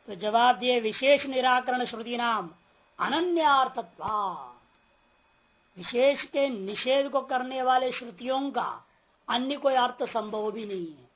तो जवाब दिए विशेष निराकरण श्रुति नाम अनन्यार्थत्वा, विशेष के निषेध को करने वाले श्रुतियों का अन्य कोई अर्थ संभव भी नहीं है।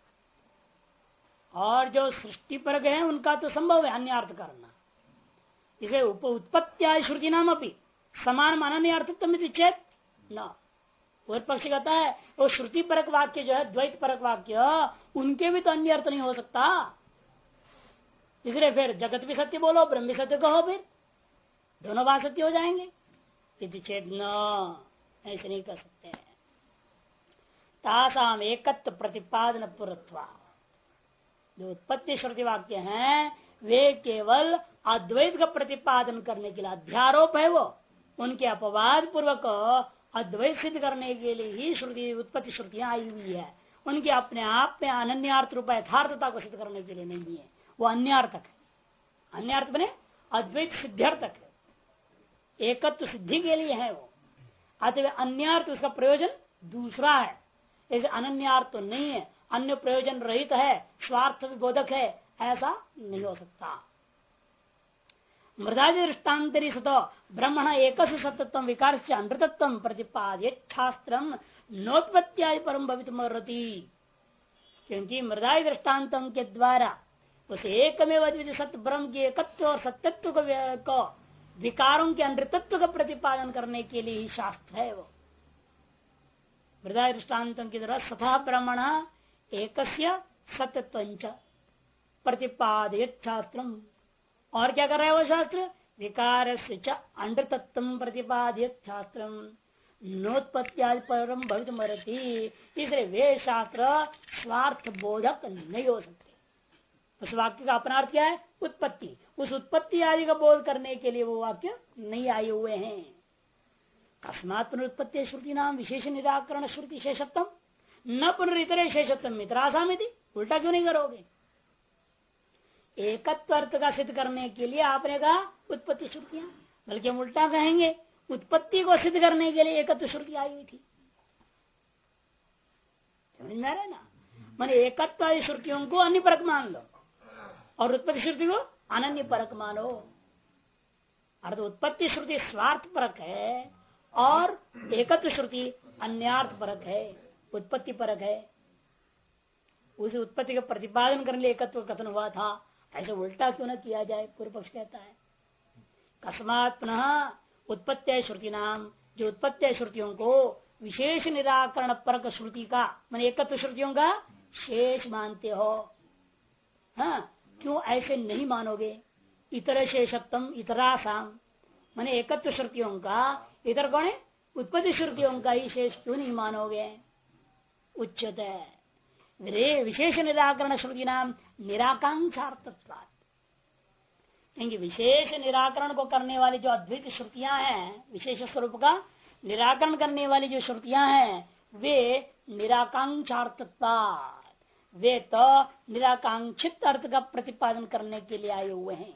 और जो सृष्टि पर गए उनका तो संभव है अन्य अर्थ करना। इसे उत्पत्ति श्रुति नाम अपनी समान अनन्य अर्थत्व चेत न, और पक्ष कहता है वो श्रुति परक वाक्य जो है द्वैत परक वाक्य उनके भी तो अन्य अर्थ नहीं हो सकता। इसलिए फिर जगत भी सत्य बोलो ब्रह्म भी सत्य कहो, फिर दोनों बात सत्य हो जाएंगे। यदि चेत न, ऐसे नहीं कर सकते हैं। तासाम एकत्व प्रतिपादन पुरत्वा, जो उत्पत्ति श्रुति वाक्य हैं वे केवल अद्वैत का प्रतिपादन करने के लिए अध्यारोप है, वो उनके अपवाद पूर्वक अद्वैत सिद्ध करने के लिए ही श्रुति उत्पत्ति श्रुतियां आई हुई है। उनके अपने आप में अनन्यार्थ रूप यथार्थता को सिद्ध करने के लिए नहीं है, वो अन्यार्थक है। अन्यार्थ बने अद्वैत सिद्ध्यर्थक है, एकत्व सिद्धि के लिए है वो। अतः अन्यार्थ उसका प्रयोजन दूसरा है, ऐसे अनन्यार्थ तो नहीं है, अन्य प्रयोजन रहित है, स्वार्थ विबोधक है, ऐसा नहीं हो सकता। मृदादि दृष्टान्तरी सतो ब्रह्मण एक सतत्व विकार से अनृतत्व प्रतिपाद्य शास्त्र नोत्पत्त्यादि परम भवितुमर्हति, क्योंकि मृदादि दृष्टान्तों के द्वारा उस एकमेव अद्वितीय सत्य ब्रह्म के एकत्व और सत्यत्व को विकारों के अनृतत्व का प्रतिपादन करने के लिए ही शास्त्र है। वो मृदादि दृष्टान्तों की द्वारा सतः ब्रह्मण एकस्य सत्यत्वंच प्रतिपादयत् शास्त्रम, और क्या कर रहा है वो शास्त्र, विकार से अनृतत्व प्रतिपादयत् शास्त्रम नोत्पत्त्यादि परम भवितुमर्हति। इसलिए वे शास्त्र स्वार्थ बोधक नहीं हो सकते। उस वाक्य का अपना अर्थ क्या है, उत्पत्ति, उस उत्पत्ति आदि का बोध करने के लिए वो वाक्य नहीं आए हुए हैं। कस्मात् पुनरुत्पत्ति श्रुति नाम विशेष निराकरण श्रुति शेषत्व न पुनरितरे शेषत्व मित्रासामिति, उल्टा क्यों नहीं करोगे। एकत्व अर्थ का सिद्ध करने के लिए आपने कहा उत्पत्ति श्रुतियां, बल्कि हम उल्टा कहेंगे उत्पत्ति को सिद्ध करने के लिए एकत्व श्रुति आई हुई थी। समझ में आ रहा है ना, माने एकत्व आदि श्रुतियों को अन्य परक मान लो और उत्पत्ति श्रुति को अनन्य परक मानो। अर्थ उत्पत्ति श्रुति स्वार्थ परक है और एकत्व श्रुति अन्यार्थ परक है, उत्पत्ति परक है। उस उत्पत्ति का प्रतिपादन करने लिए एकत्व कथन हुआ था, ऐसे उल्टा क्यों न किया जाए, पूर्व पक्ष कहता है। कस्मात् पुनः उत्पत्ति श्रुति नाम, जो उत्पत्ति श्रुतियों को विशेष निराकरण परक श्रुति का मान एकत्व श्रुतियों का शेष मानते हो। हाँ, क्यों ऐसे नहीं मानोगे। इतर शेषत्म इतरासाम, माने एकत्व श्रुतियों का इतर कौन है, उत्पत्ति श्रुतियों का ही शेष क्यों नहीं मानोगे। उच्चते विशेष निराकरण श्रुति नाम निराकांक्षार्थत्वात्, क्योंकि विशेष निराकरण को करने वाली जो अद्वैत श्रुतियां हैं, विशेष स्वरूप का निराकरण करने वाली जो श्रुतियां हैं वे निराकांक्षार्थत्वात्, वे तो निराकांक्षित अर्थ का प्रतिपादन करने के लिए आए हुए हैं।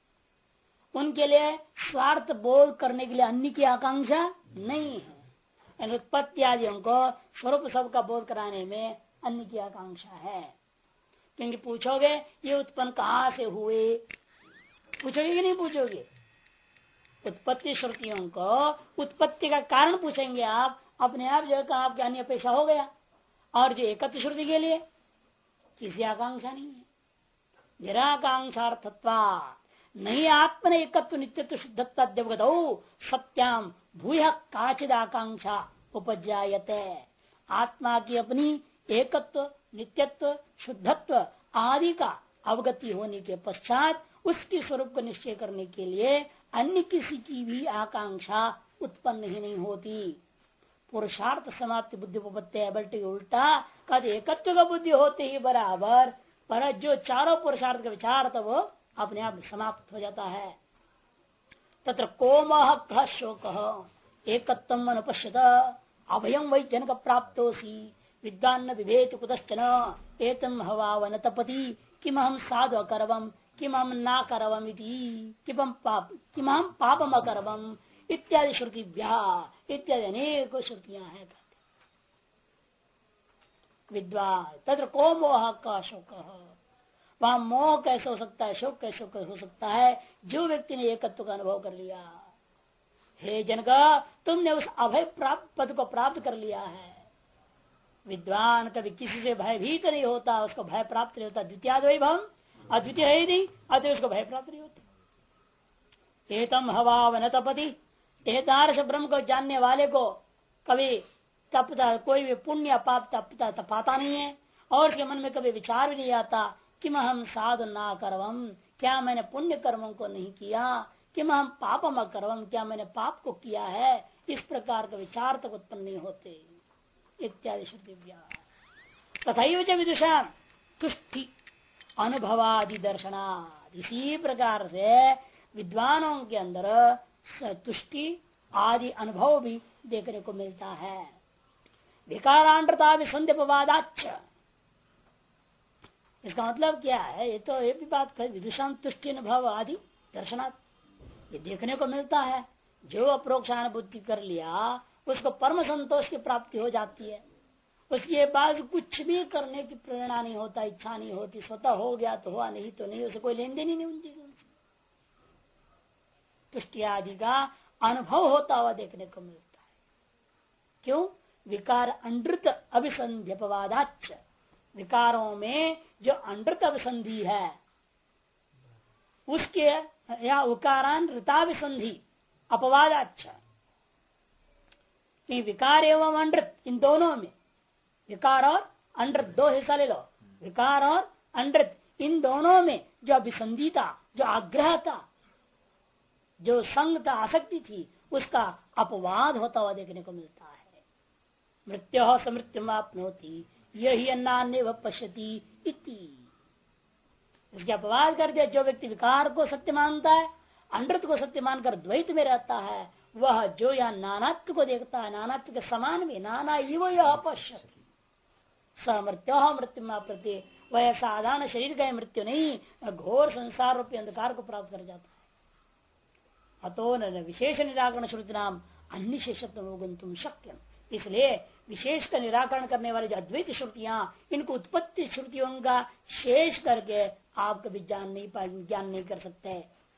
उनके लिए स्वार्थ बोध करने के लिए अन्य की आकांक्षा नहीं है। उत्पत्ति आदियों को स्वरूप सब का बोध कराने में अन्य की आकांक्षा है। क्योंकि पूछोगे ये उत्पन्न कहाँ से हुए, पूछोगे कि नहीं पूछोगे। उत्पत्ति श्रुतियों को उत्पत्ति का कारण पूछेंगे आप, अपने आप जो आपके अन्य अपेक्षा हो गया। और जो एकत्व श्रुति के लिए किसी आकांक्षा नहीं है, निराकांक्षार्थत्वा नहीं आत्मन एकत्व नित्यत्व शुद्धत्वाद्यवगत सत्याम भूय काचिद आकांक्षा उपजायते। आत्मा की अपनी एकत्व नित्यत्व शुद्धत्व आदि का अवगति होने के पश्चात उसके स्वरूप को निश्चय करने के लिए अन्य किसी की भी आकांक्षा उत्पन्न ही नहीं होती। पुरुषार्थ समाप्ति बुद्धि उपपत्ति है, बल्कि उल्टा कद एकत्व का बुद्धि होते ही बराबर पर जो चारों पुरुषार्थ का विचार था वो अपने आप समाप्त हो जाता है। तत्र कोमह शोक एकत्वम अनुपश्यत अभयम वै जनक प्राप्तोसी विद्वान्न विभेद कुतश्चन एतम हवावन तपति किम हम साधु अकरवम किम हम ना करवम किम हम पापम अकरवम इत्यादि श्रुति इत्यादि अनेक श्रुतियां हैं। विद्वान तत्र को मोह का शोक वहां मोह कैसे हो सकता है, शोक कैसे हो सकता है, जो व्यक्ति ने एकत्व का अनुभव कर लिया। हे जनक, तुमने उस अभय प्राप्त पद को प्राप्त कर लिया है। विद्वान कभी किसी से भयभीत नहीं होता, उसको भय प्राप्त नहीं होता। द्वितीय भव अद्वितीय है ही नहीं, अतः उसको भय प्राप्त नहीं होता। एतम हवा वन तपति, तेतारस ब्रह्म को जानने वाले को कभी तपता, कोई भी पुण्य पाप तपता तपाता नहीं है, और उसके मन में कभी विचार भी नहीं आता कि मैं हम साधु ना करवम, क्या मैंने पुण्य कर्मों को नहीं किया, कि मैं हम पापम करवम, क्या मैंने पाप को किया है, इस प्रकार का विचार तक उत्पन्न नहीं होते इत्यादि श्रुति। तथा विदुषा तुष्टि अनुभवादि दर्शनाद, इसी प्रकार से विद्वानों के अंदर तुष्टि आदि अनुभव भी देखने को मिलता है। विकारांतरता विसंध्यपवादाच्च, इसका मतलब क्या है? ये तो ये भी बात कर, विदुषां तुष्टि अनुभव आदि दर्शनात्, ये देखने को मिलता है। जो अप्रोक्षानुभूति कर लिया उसको परम संतोष की प्राप्ति हो जाती है। उसके बाद कुछ भी करने की प्रेरणा नहीं होता, इच्छा नहीं होती, स्वतः हो गया तो हुआ, नहीं तो नहीं, उसे कोई लेन देन ही नहीं उन चीजों से। तुष्टि आदि का अनुभव होता हुआ देखने को मिलता है। क्यों? विकार अनृत अभिसंध्यपवादाच्च, विकारों में जो अनृत अभिसंधि है उसके या उकारान ऋताभिसंधि अपवादाच्च, विकार एवं अनृत इन दोनों में, विकार और अनृत दो हिस्सा ले लो, विकार और अनृत इन दोनों में जो अभिसंधि था, जो आग्रह था, जो संग था, आसक्ति थी, उसका अपवाद होता हुआ देखने को मिलता है। मृत्यु समृत्यु आपनोति यही अन्नान्य पश्यति इति, इसके अपवाद कर दिया। जो व्यक्ति विकार को सत्य मानता है, अनृत को सत्य मानकर द्वैत में रहता है, वह जो या नानात्व को देखता है, नानात्व के समान भी, नाना इव यह पश्यति समृत्यो मृत्यु प्रति, वह साधारण शरीर का मृत्यु नहीं, घोर संसार रूपी अंधकार को प्राप्त कर जाता है। अतो न विशेष निराकरण श्रुति नाम अन्य शेषत्व शक्य, इसलिए विशेष का निराकरण करने वाले जो अद्वैत श्रुतियां, इनको उत्पत्ति श्रुतियों का शेष करके आप कभी ज्ञान नहीं कर सकते।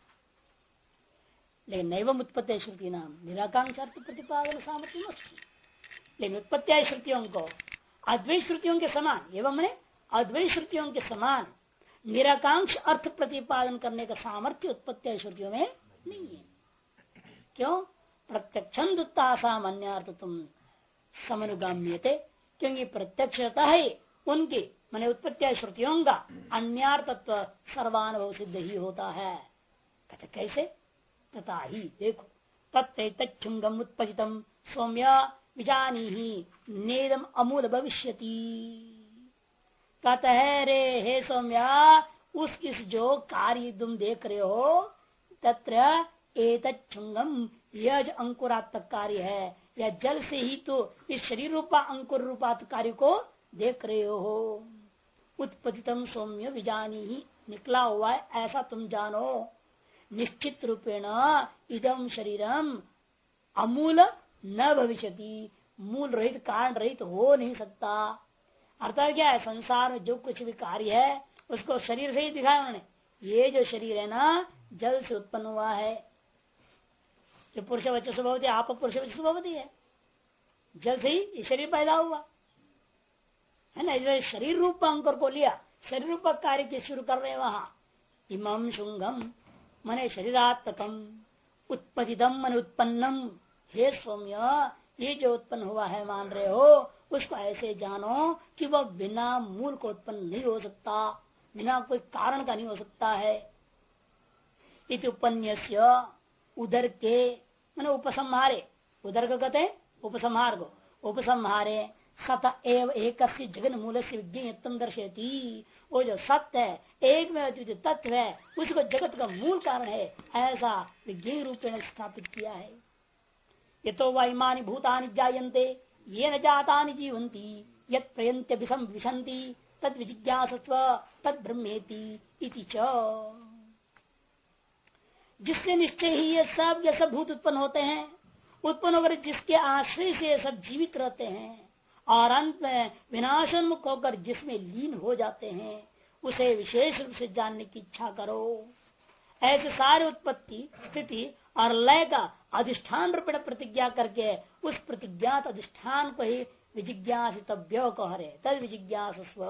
लेकिन नैवम उत्पत्ति श्रुति नाम निराकांक्षा प्रतिपादन सामर्थ्य, लेकिन उत्पत्ति श्रुतियों को अद्वैत श्रुतियों के समान, एवं मैंने अद्वैत श्रुतियों के समान निराकांक्ष अर्थ प्रतिपादन करने का सामर्थ्य उत्पत्ति श्रुतियों में नहीं है। क्यों? प्रत्यक्षासाम अन्यार्थ तुम समनुगाम्यते, क्योंकि प्रत्यक्षता ही उनकी माने उत्पत्ति श्रुतियों का अन्यार्थत्व सर्वानुभव सिद्ध ही होता है। कहते कैसे? तथा ही देखो, तत्तुंगम उत्पतितम सौम्य विजानी ही नेदम अमूल भविष्यति। कहते है रे हे सौम्या, उस इस जो कार्य तुम देख रहे हो, तत्र एतच्छुंगम, यह जो अंकुरात्मक कार्य है, या जल से ही तो इस शरीर रूपा अंकुर रूपात्मक कार्य को देख रहे हो। उत्पतितम सौम्य विजानी ही, निकला हुआ है ऐसा तुम जानो। निश्चित रूपेण इदम शरीरम अमूल न भविष्यति, मूल रहित कारण रहित हो नहीं सकता। अर्थात क्या है? संसार में जो कुछ भी कार्य है उसको शरीर से ही दिखाया उन्होंने। ये जो शरीर है ना, जल से उत्पन्न हुआ है। जो पुरुष बच्चे स्वभावती, आप पुरुष बच्चे स्वभावती है, जल से ही ये शरीर पैदा हुआ है ना। इस शरीर रूप अंकुर को लिया, शरीर रूप कार्य के शुरू कर रहे हैं वहां। इमम शुंगम मने शरीरात्मकम, उत्पतिदम मन उत्पन्नम, हे सौम्य ये जो उत्पन्न हुआ है मान रहे हो, उसको ऐसे जानो कि वह बिना मूल को उत्पन्न नहीं हो सकता, बिना कोई कारण का नहीं हो सकता है। इति उपन्यास्य उदर के मैंने उपसंहारे, उदर को कहते हैं उपसंहार को, उपसंहारे सत एव एक जगन मूल से विज्ञेयत्म दर्शयति। वो जो सत्य है, एक में अद्वितीय तत्व है, उसको जगत का मूल कारण है ऐसा विज्ञेय रूपेण स्थापित किया है। ये तो वैमानी भूतानि जायन्ते ये न जातानि जीवन्ति यत् प्रयन्त्य विशन्ति तद विजिज्ञासस्व तद ब्रह्मेति इति च। जिससे निश्चय ही ये सब भूत उत्पन्न होते हैं, उत्पन्न होकर जिसके आश्रय से सब जीवित रहते हैं और अंत में विनाशोन्मुख होकर जिसमें लीन हो जाते हैं, उसे विशेष रूप से जानने की इच्छा करो। ऐसे सारे उत्पत्ति स्थिति और लय का अधिष्ठान रूपेण प्रतिज्ञा करके उस प्रतिज्ञात अधिष्ठान को ही विजिज्ञासितव्य कहरे तद विजिज्ञासस्व।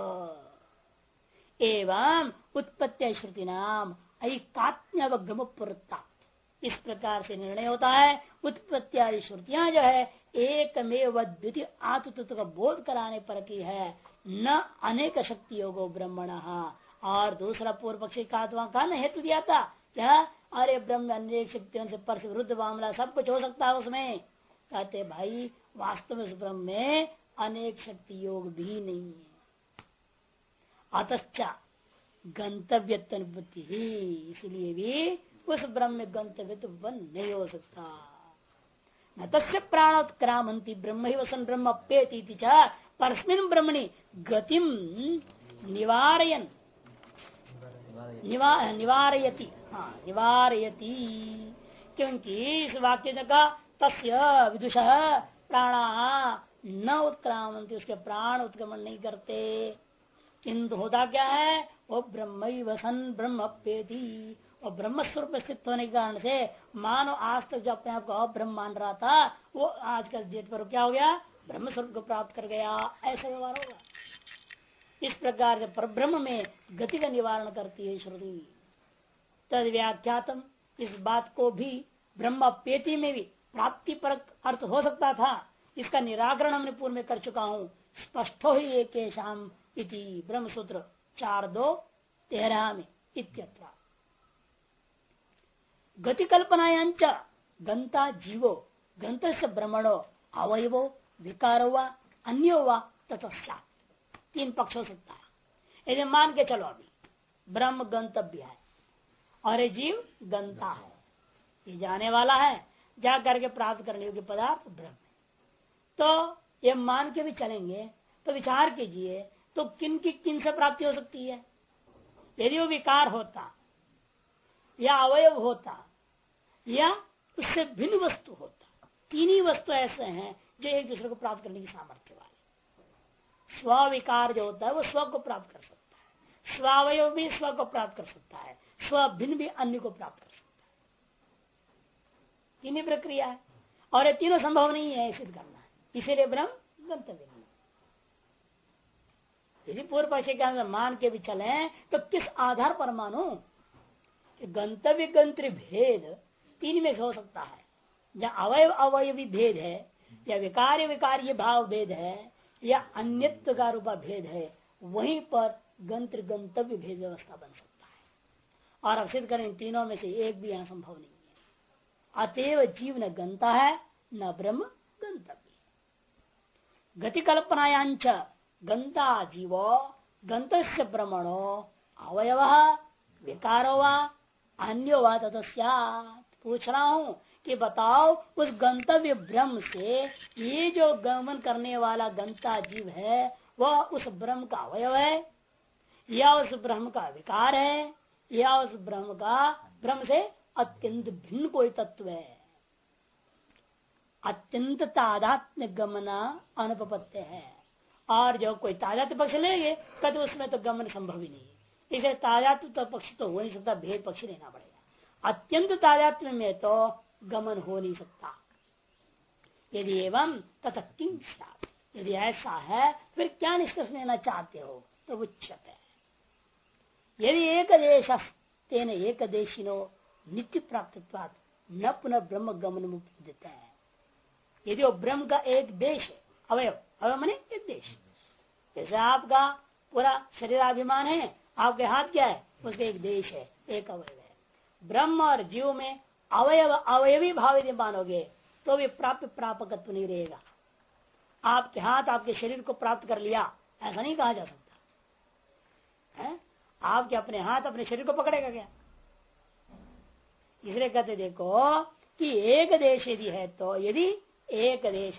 एवं उत्पत्ति श्रुति नाम ऐकात्म्यवगम पुरता। इस प्रकार से निर्णय होता है उत्पत्ति आदि श्रुतियां जो है एकमेव द्वितीय आत्म तत्व का बोध कराने पर की है, न अनेक शक्ति योगो ब्रह्मण। और दूसरा पूर्व पक्षी का न हेतु दिया था क्या, अरे ब्रह्म अनेक शक्तियों से पर विरुद्ध मामला सब कुछ हो सकता है उसमें। कहते भाई वास्तव में उस ब्रह्म में अनेक शक्ति योग भी नहीं है। अतश्चा गंतव्य तनुभूति ही, इसलिए भी उस ब्रह्म में गंतव्य तो बन नहीं हो सकता। न तस्य प्राणोत्क्रामंती ब्रह्म ही वसन ब्रह्म अप्येति परस्मिन् ब्रह्मणि गतिम निवारयन निवारयति। हाँ निवारयति, क्योंकि इस वाक्य का तस्य विदुषः प्राणा न उत्क्रामंती, उसके प्राण उत्क्रमण नहीं करते। किंतु होता क्या है, वो ब्रह्म ही वसन ब्रह्म अप्येति, और ब्रह्म स्वरूप स्थित होने के कारण से मानो आज तक जो अपने आप को अब्रह्म मान रहा था वो आज कल डेट पर क्या हो गया, ब्रह्म स्वरूप को प्राप्त कर गया, ऐसा व्यवहार होगा। इस प्रकार से परब्रह्म में गति का निवारण करती है श्रुति। तद व्याख्यातम, इस बात को भी ब्रह्म अप्येति में भी प्राप्ति परक अर्थ हो सकता था, इसका निराकरण हमने पूर्व में कर चुका हूँ। स्पष्टो ही एक शाम इति ब्रह्मसूत्र 4.2.13 में इत्यत्र। गति कल्पनायांच गंता जीवो गंत से ब्रह्मणो अवयवो विकारो व अन्यो व ततश्चात्, तीन पक्ष हो सकता है। यदि मान के चलो अभी ब्रह्म गंतव्य है और ये जीव गंता है, ये जाने वाला है, जा करके प्राप्त करने योग्य पदार्थ ब्रह्म है, तो ये मान के भी चलेंगे तो विचार कीजिए तो किन से प्राप्ति हो सकती है। यदि वो विकार होता या अवयव होता या उससे भिन्न वस्तु होता, तीन ही वस्तु ऐसे हैं जो एक दूसरे को प्राप्त करने की सामर्थ्य वाले। स्विकार जो होता है वो स्व को प्राप्त कर सकता है, स्वावयव भी स्व को प्राप्त कर सकता है, स्व भिन्न भी अन्य को प्राप्त कर सकता है। तीन ही प्रक्रिया है और ये तीनों संभव नहीं है सिद्ध करना है, इसीलिए ब्रह्म गंतव्य नहीं। यदि पूर्व पक्ष के अंदर मान के भी चले तो किस आधार पर मानो कि गंतव्य गंतव्य भेद तीन में से हो सकता है, जहाँ अवयव अवयवी भेद है या विकार्य विकार्य भाव भेद है या अन्यत्व का रूपा भेद है, वहीं पर गंत्र गंतव्य भेद व्यवस्था बन सकता है। और अब सिद्ध करें तीनों में से एक भी यहाँ संभव नहीं है। अतएव जीव न गंता है न ब्रह्म गंतव्य। गति कल्पनायांच गंता जीवो गंतस्य ब्रह्मणो अवयव विकारो व अन्यो व ततस्यात्। पूछ रहा हूं कि बताओ उस गंतव्य ब्रह्म से ये जो गमन करने वाला गंता जीव है वह उस ब्रह्म का अवयव है या उस ब्रह्म का विकार है या उस ब्रह्म का ब्रह्म से अत्यंत भिन्न कोई तत्व है। अत्यंत तादात्म्य गमना अनुपपत्य है, और जो कोई तादात्म्य पक्ष लेंगे कभी उसमें तो गमन संभव ही नहीं है। इसे तादात्म्य तो पक्ष तो हो नहीं सकता, भेद पक्ष लेना पड़ेगा। अत्यंत तादात्म्य में तो गमन हो नहीं सकता। यदि एवं तथा किं स्यात्, यदि ऐसा है फिर क्या निष्कर्ष लेना चाहते हो तो उच्यते। यदि एक देश तेन एक देशिनो नित्य प्राप्तत्वात् न पुनः ब्रह्म गमन मुक्त देता है। यदि वो ब्रह्म का एक देश है, अवयव अवयव माने एक देश, जैसे आपका पूरा शरीराभिमान है, आपके हाथ क्या है, उसके एक देश है, एक अवयव है। ब्रह्म और जीव में अवयव अवयवी भाव यदि मानोगे तो भी प्राप्त प्रापकत्व नहीं रहेगा। आपके हाथ आपके शरीर को प्राप्त कर लिया ऐसा नहीं कहा जा सकता है। आपके अपने हाथ अपने शरीर को पकड़ेगा क्या? इसलिए कहते देखो कि एक देश यदि है तो यदि एक देश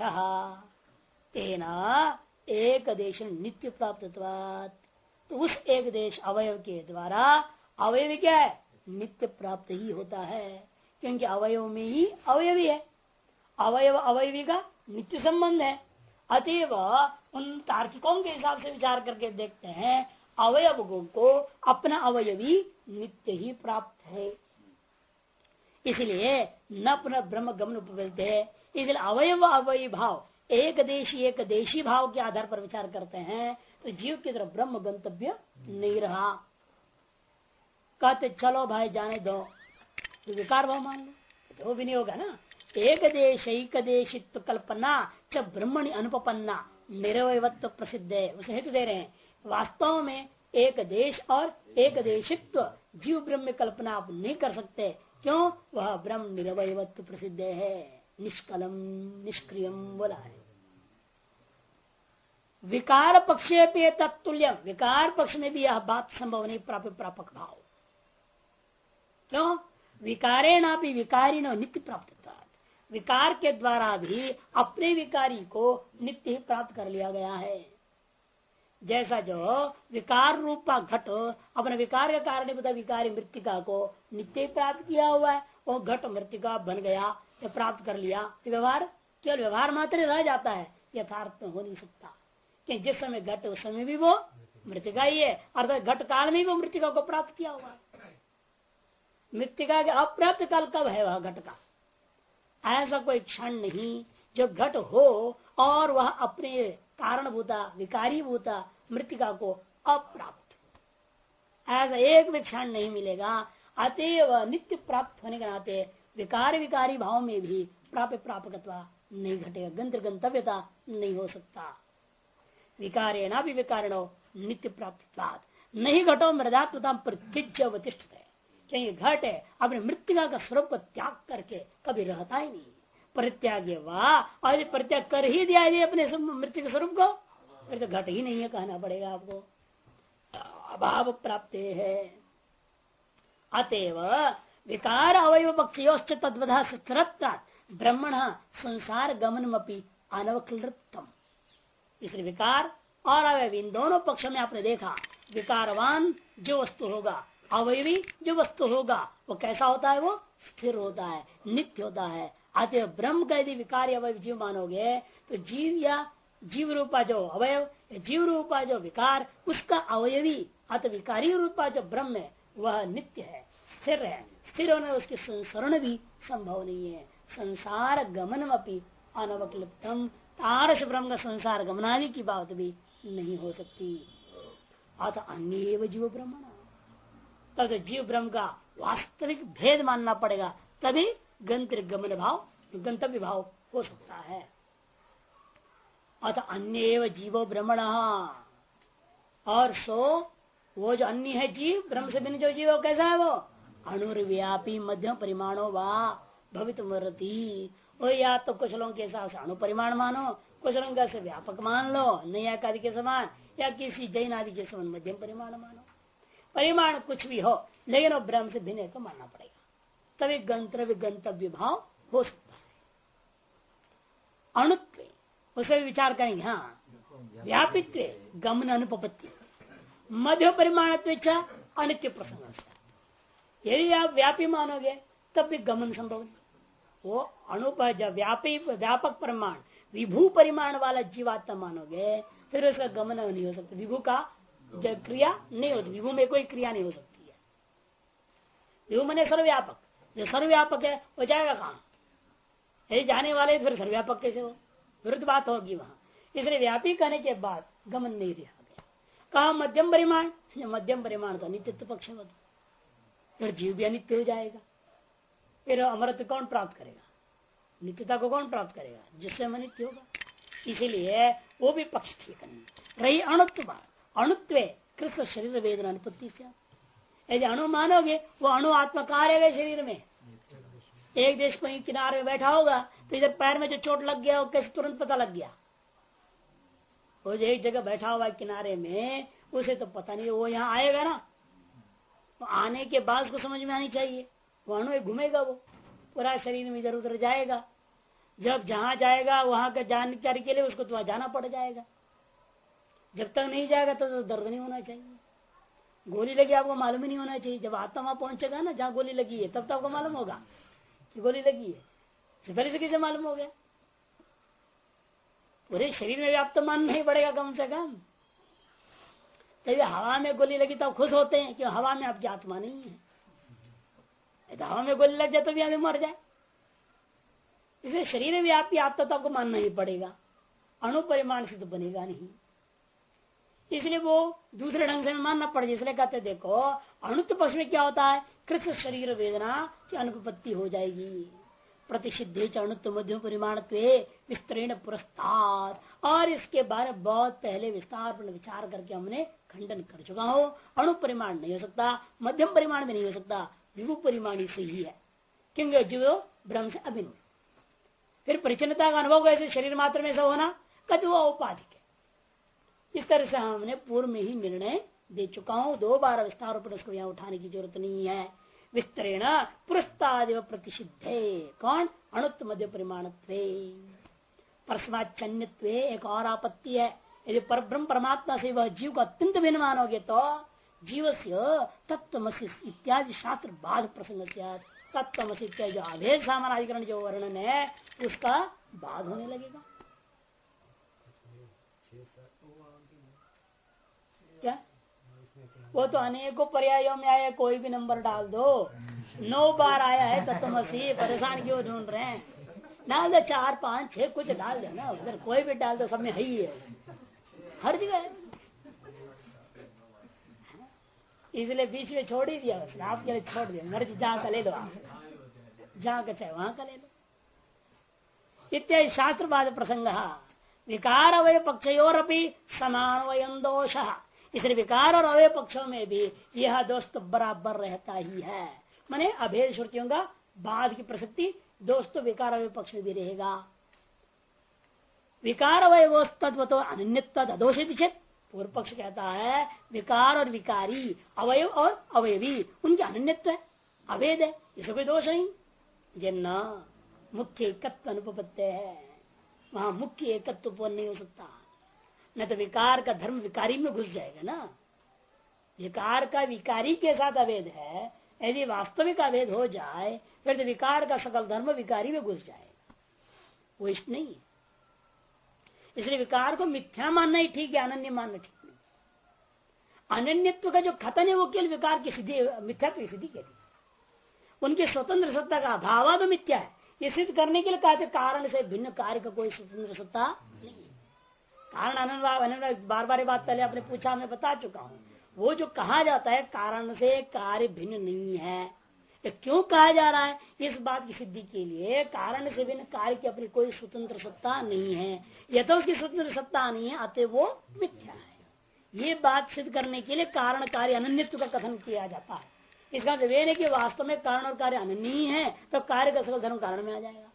तेना एक देश नित्य प्राप्तत्वात्, तो उस एक देश अवयव के द्वारा अवयव क्या है, नित्य प्राप्त ही होता है, क्योंकि अवयव में ही अवयवी है, अवयव अवयवी का नित्य संबंध है। अतएव उन तार्किकों के हिसाब से विचार करके देखते हैं अवयव को अपना अवयवी नित्य ही प्राप्त है। इसलिए न पुनः ब्रह्म गमन उपलब्ध है। इसलिए अवयव अवयवी भाव एक देशी भाव के आधार पर विचार करते हैं तो जीव की तरफ ब्रह्म गंतव्य नहीं रहा। कहते चलो भाई जाने दो, तो विकार भाव मान लो, तो भी नहीं होगा ना। एक देशित्व कल्पना च ब्रह्मणि अनुपन्ना निरवयत्व प्रसिद्ध है। उसे हेतु दे रहे हैं, वास्तव में एक देश और एक देशित्व जीव ब्रह्म में कल्पना आप नहीं कर सकते। क्यों? वह ब्रह्म निरवयत्व प्रसिद्ध है, निष्कलम निष्क्रियम बोला है। विकार पक्षे पे तत्तुल्यम, विकार पक्ष में भी यह बात संभव नहीं, प्रापक भाव। क्यों? विकारेण भी विकारी न नित्य प्राप्त, विकार के द्वारा भी अपने विकारी को नित्य ही प्राप्त कर लिया गया है। जैसा जो विकार रूपा घट अपने विकार के कारण बता विकारी मृतिका को नित्य प्राप्त किया हुआ है, वो घट मृतिका बन गया, ये प्राप्त कर लिया। तो व्यवहार केवल व्यवहार मात्र रह जाता है, यथार्थ में हो नहीं सकता। कि जिस समय घट उस समय भी वो मृतिका ही है, अर्थात घट काल में भी वो मृतिका को प्राप्त किया हुआ है। मृतिका के अप्राप्त काल कब है? वह घट का ऐसा कोई क्षण नहीं जो घट हो और वह अपने कारणभूता विकारी भूता मृतिका को अप्राप्त, ऐसा एक भी क्षण नहीं मिलेगा। अतएव नित्य प्राप्त होने के नाते विकारी भाव में भी प्रापकत्वा नहीं घटेगा, गंतव्यता नहीं हो सकता। विकारेण भी विकारणो नित्य प्राप्त नहीं घटो मृदात्मता प्रत्यज्य अवतिष्ठते। क्योंकि घट है अपने मृतिका का स्वरूप को त्याग करके कभी रहता ही नहीं। परित्याग वाह, और परित्याग कर ही दिया है अपने मृत्यु के स्वरूप को, फिर तो घट ही नहीं है, कहना पड़ेगा आपको। अभाव प्राप्त है। अतएव विकार अवयव पक्षयोश्च तद्वधा ब्रह्मण संसार गमनमपि अनवक्लृतम। इसलिए विकार और अवयव इन दोनों पक्षों में आपने देखा, विकारवान जो वस्तु होगा, अवयवी जो वस्तु होगा, वो कैसा होता है? वो स्थिर होता है, नित्य होता है। अतः ब्रह्म का यदि विकार अवयव जीव मानोगे तो जीव या जीव रूपा जो अवयव, जीव रूपा जो विकार, उसका अवयवी अतः विकारी रूपा जो ब्रह्म है वह नित्य है, स्थिर है। स्थिर होने उसकी संसरण भी संभव नहीं है। संसार गमनम अपनी अनवक्लिप्तम, तारस ब्रह्म का संसार गमनादि की बात भी नहीं हो सकती। अतः अन्य जीव ब्रह्मण, तब तो जीव ब्रह्म का वास्तविक भेद मानना पड़ेगा, तभी गंतव्य भाव हो सकता है। अतः अन्य जीवो ब्रह्मण, और सो वो जो अन्य है जीव, ब्रह्म से भिन्न जो जीव कैसा है? वो अणुर्व्यापी मध्यम परिमाणो वा भवितुमर्हति। वो या तो कुशलों के हिसाब से अणु परिमाण मानो, कुशलों का से व्यापक मान लो नैयायिक आदि के समान, या किसी जैन आदि के समान मध्यम परिमाण मानो। परिमाण कुछ भी हो, लेकिन वो ब्रह्म से भिन्न तो मानना पड़ेगा, तभी गंतव्य भाव हो सकता है। अणुत्व उसे विचार करेंगे। हाँ, व्यापित्व गमन अनुपपत्ति, मध्य परिमाण अनित्य प्रसंग। यदि आप व्यापी मानोगे तब भी गमन संभव नहीं। वो व्यापक परिमाण विभू परिमाण वाला जीवात्मा मानोगे फिर उसका गमन नहीं हो सकता। विभू का क्रिया नहीं होती, विभू में कोई क्रिया नहीं हो सकती है। विभू मने सर्वव्यापक, जो सर्वव्यापक है वो जाएगा कहाँ? यदि जाने वाले फिर सर्वव्यापक कैसे हो? विरुद्ध बात होगी वहां। इसलिए व्यापी कहने के बाद गमन नहीं रहा गया। कहा मध्यम परिमाण, मध्यम परिमाण तो नित्य पक्ष में, फिर जीव भी अनित्य हो जाएगा। फिर अमरत्व कौन प्राप्त करेगा? नित्यता को कौन प्राप्त करेगा? जिससे अनित्य होगा। इसीलिए वो भी पक्ष ठीक नहीं रही। अणुत्व, अणुत्व कृष्ण शरीर वेदना अनुपत्ति से, यदि अणु मानोगे वो अणु आत्मकार है शरीर में। एक देश कहीं किनारे में बैठा होगा तो इधर पैर में जो चोट लग गया वो कैसे तुरंत पता लग गया? वो जो एक जगह बैठा हुआ है किनारे में, उसे तो पता नहीं, वो यहाँ आएगा ना, तो आने के बाद उसको समझ में आनी चाहिए। वो अणु घूमेगा, वो पूरा शरीर में इधर उधर जाएगा। जब जहां जाएगा वहां का जानकारी के लिए उसको तो वहां जाना पड़ जाएगा। जब तक नहीं जाएगा तो दर्द नहीं होना चाहिए। गोली लगी आपको मालूम ही नहीं होना चाहिए। जब आत्मा वहां पहुंचेगा ना जहां गोली लगी है, तब तो आपको मालूम होगा कि गोली लगी है। पहले से किसे मालूम हो गया? पूरे शरीर में व्याप्त मानना नहीं पड़ेगा कम से कम। तभी हवा में गोली लगी तो खुश होते हैं कि हवा में आपकी आत्मा नहीं है। तो हवा में गोली लग जाए तो भी हमें मर जाए। इसलिए शरीर व्यापी आत्मा तो आपको मानना ही पड़ेगा, अणु परिमाण से तो बनेगा नहीं। इसलिए वो दूसरे ढंग से मानना पड़ेगा। इसलिए कहते देखो अणुत्व पक्ष में क्या होता है, कृत शरीर वेदना की अनुपत्ति हो जाएगी। प्रतिषिद्धे अणुत्व मध्यम परिमाण विस्तृण पुरस्तार, और इसके बारे में बहुत पहले विस्तार पर विचार करके हमने खंडन कर चुका हो। अणु परिमाण नहीं हो सकता, मध्यम परिमाण में नहीं हो सकता, विभु परिमाणी से ही है, क्योंकि जो ब्रह्म से अभिन्न। फिर परिचिनता का अनुभव कैसे शरीर मात्र में सब होना, कद वो औपाधिक है। इस तरह से हमने पूर्व में ही निर्णय दे चुका हूं, 2 बार विस्तार पर उसको यहाँ उठाने की जरूरत नहीं है। विस्तरेण पुरस्तादेव प्रतिषिद्धे, कौन, अणुत्व मध्य परिमाणत्वे परस्माचन्यत्वे। एक और आपत्ति है, यदि परब्रह्म परमात्मा से वह जीव को अत्यंत भिन्न मानोगे तो जीव से तत्वमसि इत्यादि शास्त्र बाध प्रसंग से तत्वमसि इत्यादि जो अभेद सामानाधिकरण जो वर्णन है उसका बाध होने लगेगा। क्या वो तो अनेकों पर्यायों में आया, कोई भी नंबर डाल दो, 9 बार आया है तत्वमसि, परेशान क्यों ढूंढ रहे हैं, डाल दो 4 5 6 कुछ डाल दो ना, उधर कोई भी डाल दो, सब में है ही है, हर जगह है। इसलिए बीच में छोड़ ही दिया, आपके लिए छोड़ दिया, मर्जी जहां का ले लो, आप जहां का चाहे वहां का ले लो। इत्यादि शास्त्रवाद प्रसंग विकार अवय पक्षयोरपि समान दोष, इसलिए विकार और अवय पक्षों में भी यह दोष तो बराबर रहता ही है। माने अभेद श्रुतियों का बाद की प्रसक्ति दोष तो विकार अवय पक्ष में भी रहेगा। विकार अवय तत्व तो अनन्यता अदोषित चेत, पूर्व पक्ष कहता है विकार और विकारी, अवयव और अवयवी उनके अनन्यत्व है, अभेद है, इसमें कोई दोष नहीं। जिन्ना मुख्य एकत्व अनुपत्य है, वहां मुख्य एकत्व पूर्ण नहीं हो सकता, न तो विकार का धर्म विकारी में घुस जाएगा ना। विकार का विकारी के साथ अभेद है, यदि वास्तविक अभेद हो जाए फिर तो विकार का सकल धर्म विकारी में घुस जाएगा, वो इष्ट नहीं है। इसलिए विकार को मिथ्या मानना ही ठीक है, अनन्य मानना ठीक नहीं। अनन्यत्व का जो खतन है वो केवल विकार की सिद्धि, मिथ्यात्व की सिद्धि कहती है। उनकी स्वतंत्र सत्ता का अभाव तो मिथ्या है, ये सिद्ध करने के लिए कहते कारण से भिन्न कार्य का कोई स्वतंत्र सत्ता नहीं है। कारण अनन्य बार बार बात पहले आपने पूछा, मैं बता चुका हूं, वो जो कहा जाता है कारण से कार्य भिन्न नहीं है, तो क्यों कहा जा रहा है, इस बात की सिद्धि के लिए कारण से भिन्न कार्य की अपनी कोई स्वतंत्र सत्ता नहीं है, यह तो उसकी स्वतंत्र सत्ता नहीं है, अतः वो मिथ्या है। ये बात सिद्ध करने के लिए कारण कार्य अनन्यत्व का कथन किया जाता है। इसका मतलब ये नहीं कि वास्तव में कारण और कार्य अनन्य ही है तो कार्य का सकल धर्म कारण में आ जाएगा,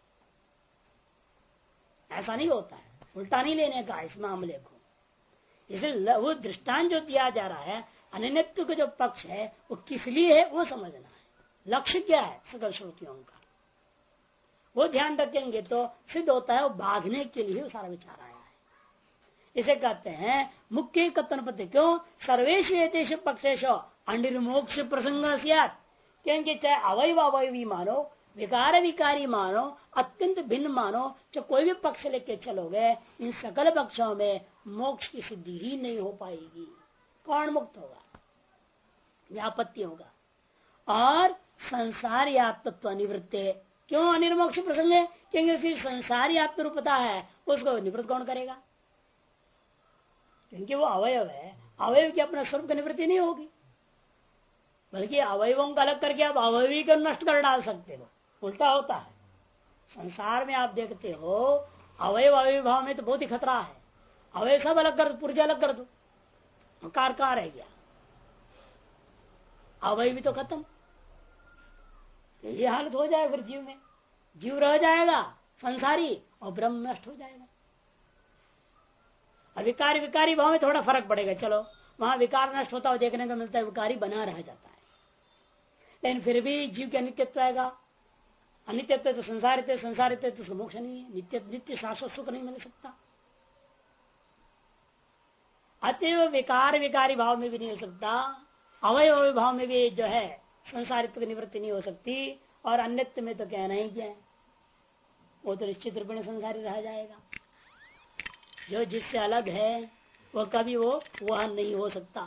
ऐसा नहीं होता है, उल्टा नहीं लेने का इस मामले को। इसलिए वो दृष्टांत जो दिया जा रहा है अनन्यत्व का जो पक्ष है वो किस लिए है वो समझना है, लक्ष्य क्या है सकल श्रुतियों का, वो ध्यान रखेंगे तो सिद्ध होता है वो बांधने के लिए सारा विचार आया है। इसे कहते हैं मुख्य कथन पत्र, क्यों सर्वेश पक्षेश अनिर्मोक्ष प्रसंग, क्योंकि चाहे अवयव अवयवी मानो, विकार विकारी मानो, अत्यंत भिन्न मानो, जो कोई भी पक्ष लेके चलोगे इन सकल पक्षों में मोक्ष की सिद्धि ही नहीं हो पाएगी। कौन मुक्त होगा, व्यापत्ति होगा। और संसारी आत्मत्व निवृत्ते, क्यों अनिर्मोक्ष प्रसंग है, क्योंकि संसारी आत्म रूपता है उसको निवृत्त कौन करेगा, क्योंकि वो अवयव है, अवयव की अपना स्वरूप की निवृत्ति नहीं होगी, बल्कि अवयवों का अलग करके आप अवयवी को नष्ट कर डाल सकते हो, उल्टा होता है। संसार में आप देखते हो अवयव अवयव भाव में तो बहुत ही खतरा है, अवयव सब अलग कर दो, पुर्जा अलग कर दो, कार कहाँ रह गया, अवयवी तो खत्म। ये हालत हो जाए फिर जीव में, जीव रह जाएगा संसारी और ब्रह्म नष्ट हो जाएगा। और विकारी विकारी भाव में थोड़ा फर्क पड़ेगा, चलो वहां विकार नष्ट होता हुआ देखने को मिलता है, विकारी बना रह जाता है, लेकिन फिर भी जीव के अनित्यत्व आएगा। अनित्यत्व तो संसारित्व, संसारित्व तो मोक्ष नहीं है, नित्य नित्य शाश्वत सुख नहीं मिल सकता। अतएव विकार विकारी भाव में भी नहीं हो सकता, अवयव भाव में भी जो है संसारित्व की निवृत्ति नहीं हो सकती, और अन्यत्व में तो कहना ही क्या है, वो तो निश्चित रूप में संसारी रह जाएगा। जो जिससे अलग है वो कभी वह नहीं हो सकता।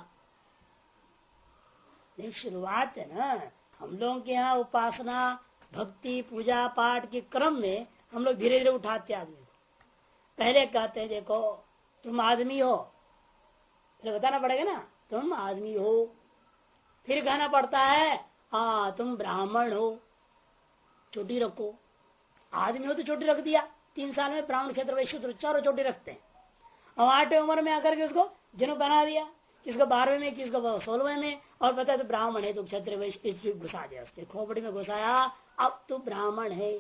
लेकिन शुरुआत है ना, हम लोगों के यहाँ उपासना भक्ति पूजा पाठ के क्रम में हम लोग धीरे धीरे उठाते आदमी को। पहले कहते हैं देखो तुम आदमी हो, फिर बताना पड़ेगा ना तुम आदमी हो। फिर कहना पड़ता है हाँ तुम ब्राह्मण हो, चोटी रखो। आदमी हो तो चोटी रख दिया, 3 साल में ब्राह्मण क्षेत्र वैश्य चारों चोटी रखते हैं। और 8वीं उम्र में आकर के उसको जन्म बना दिया, किसको 12वें में किसको 16वें में, और पता तो ब्राह्मण है तो क्षत्रिय वैश्य घुसा दिया, उसके खोपड़ी में घुसाया, अब तो ब्राह्मण है।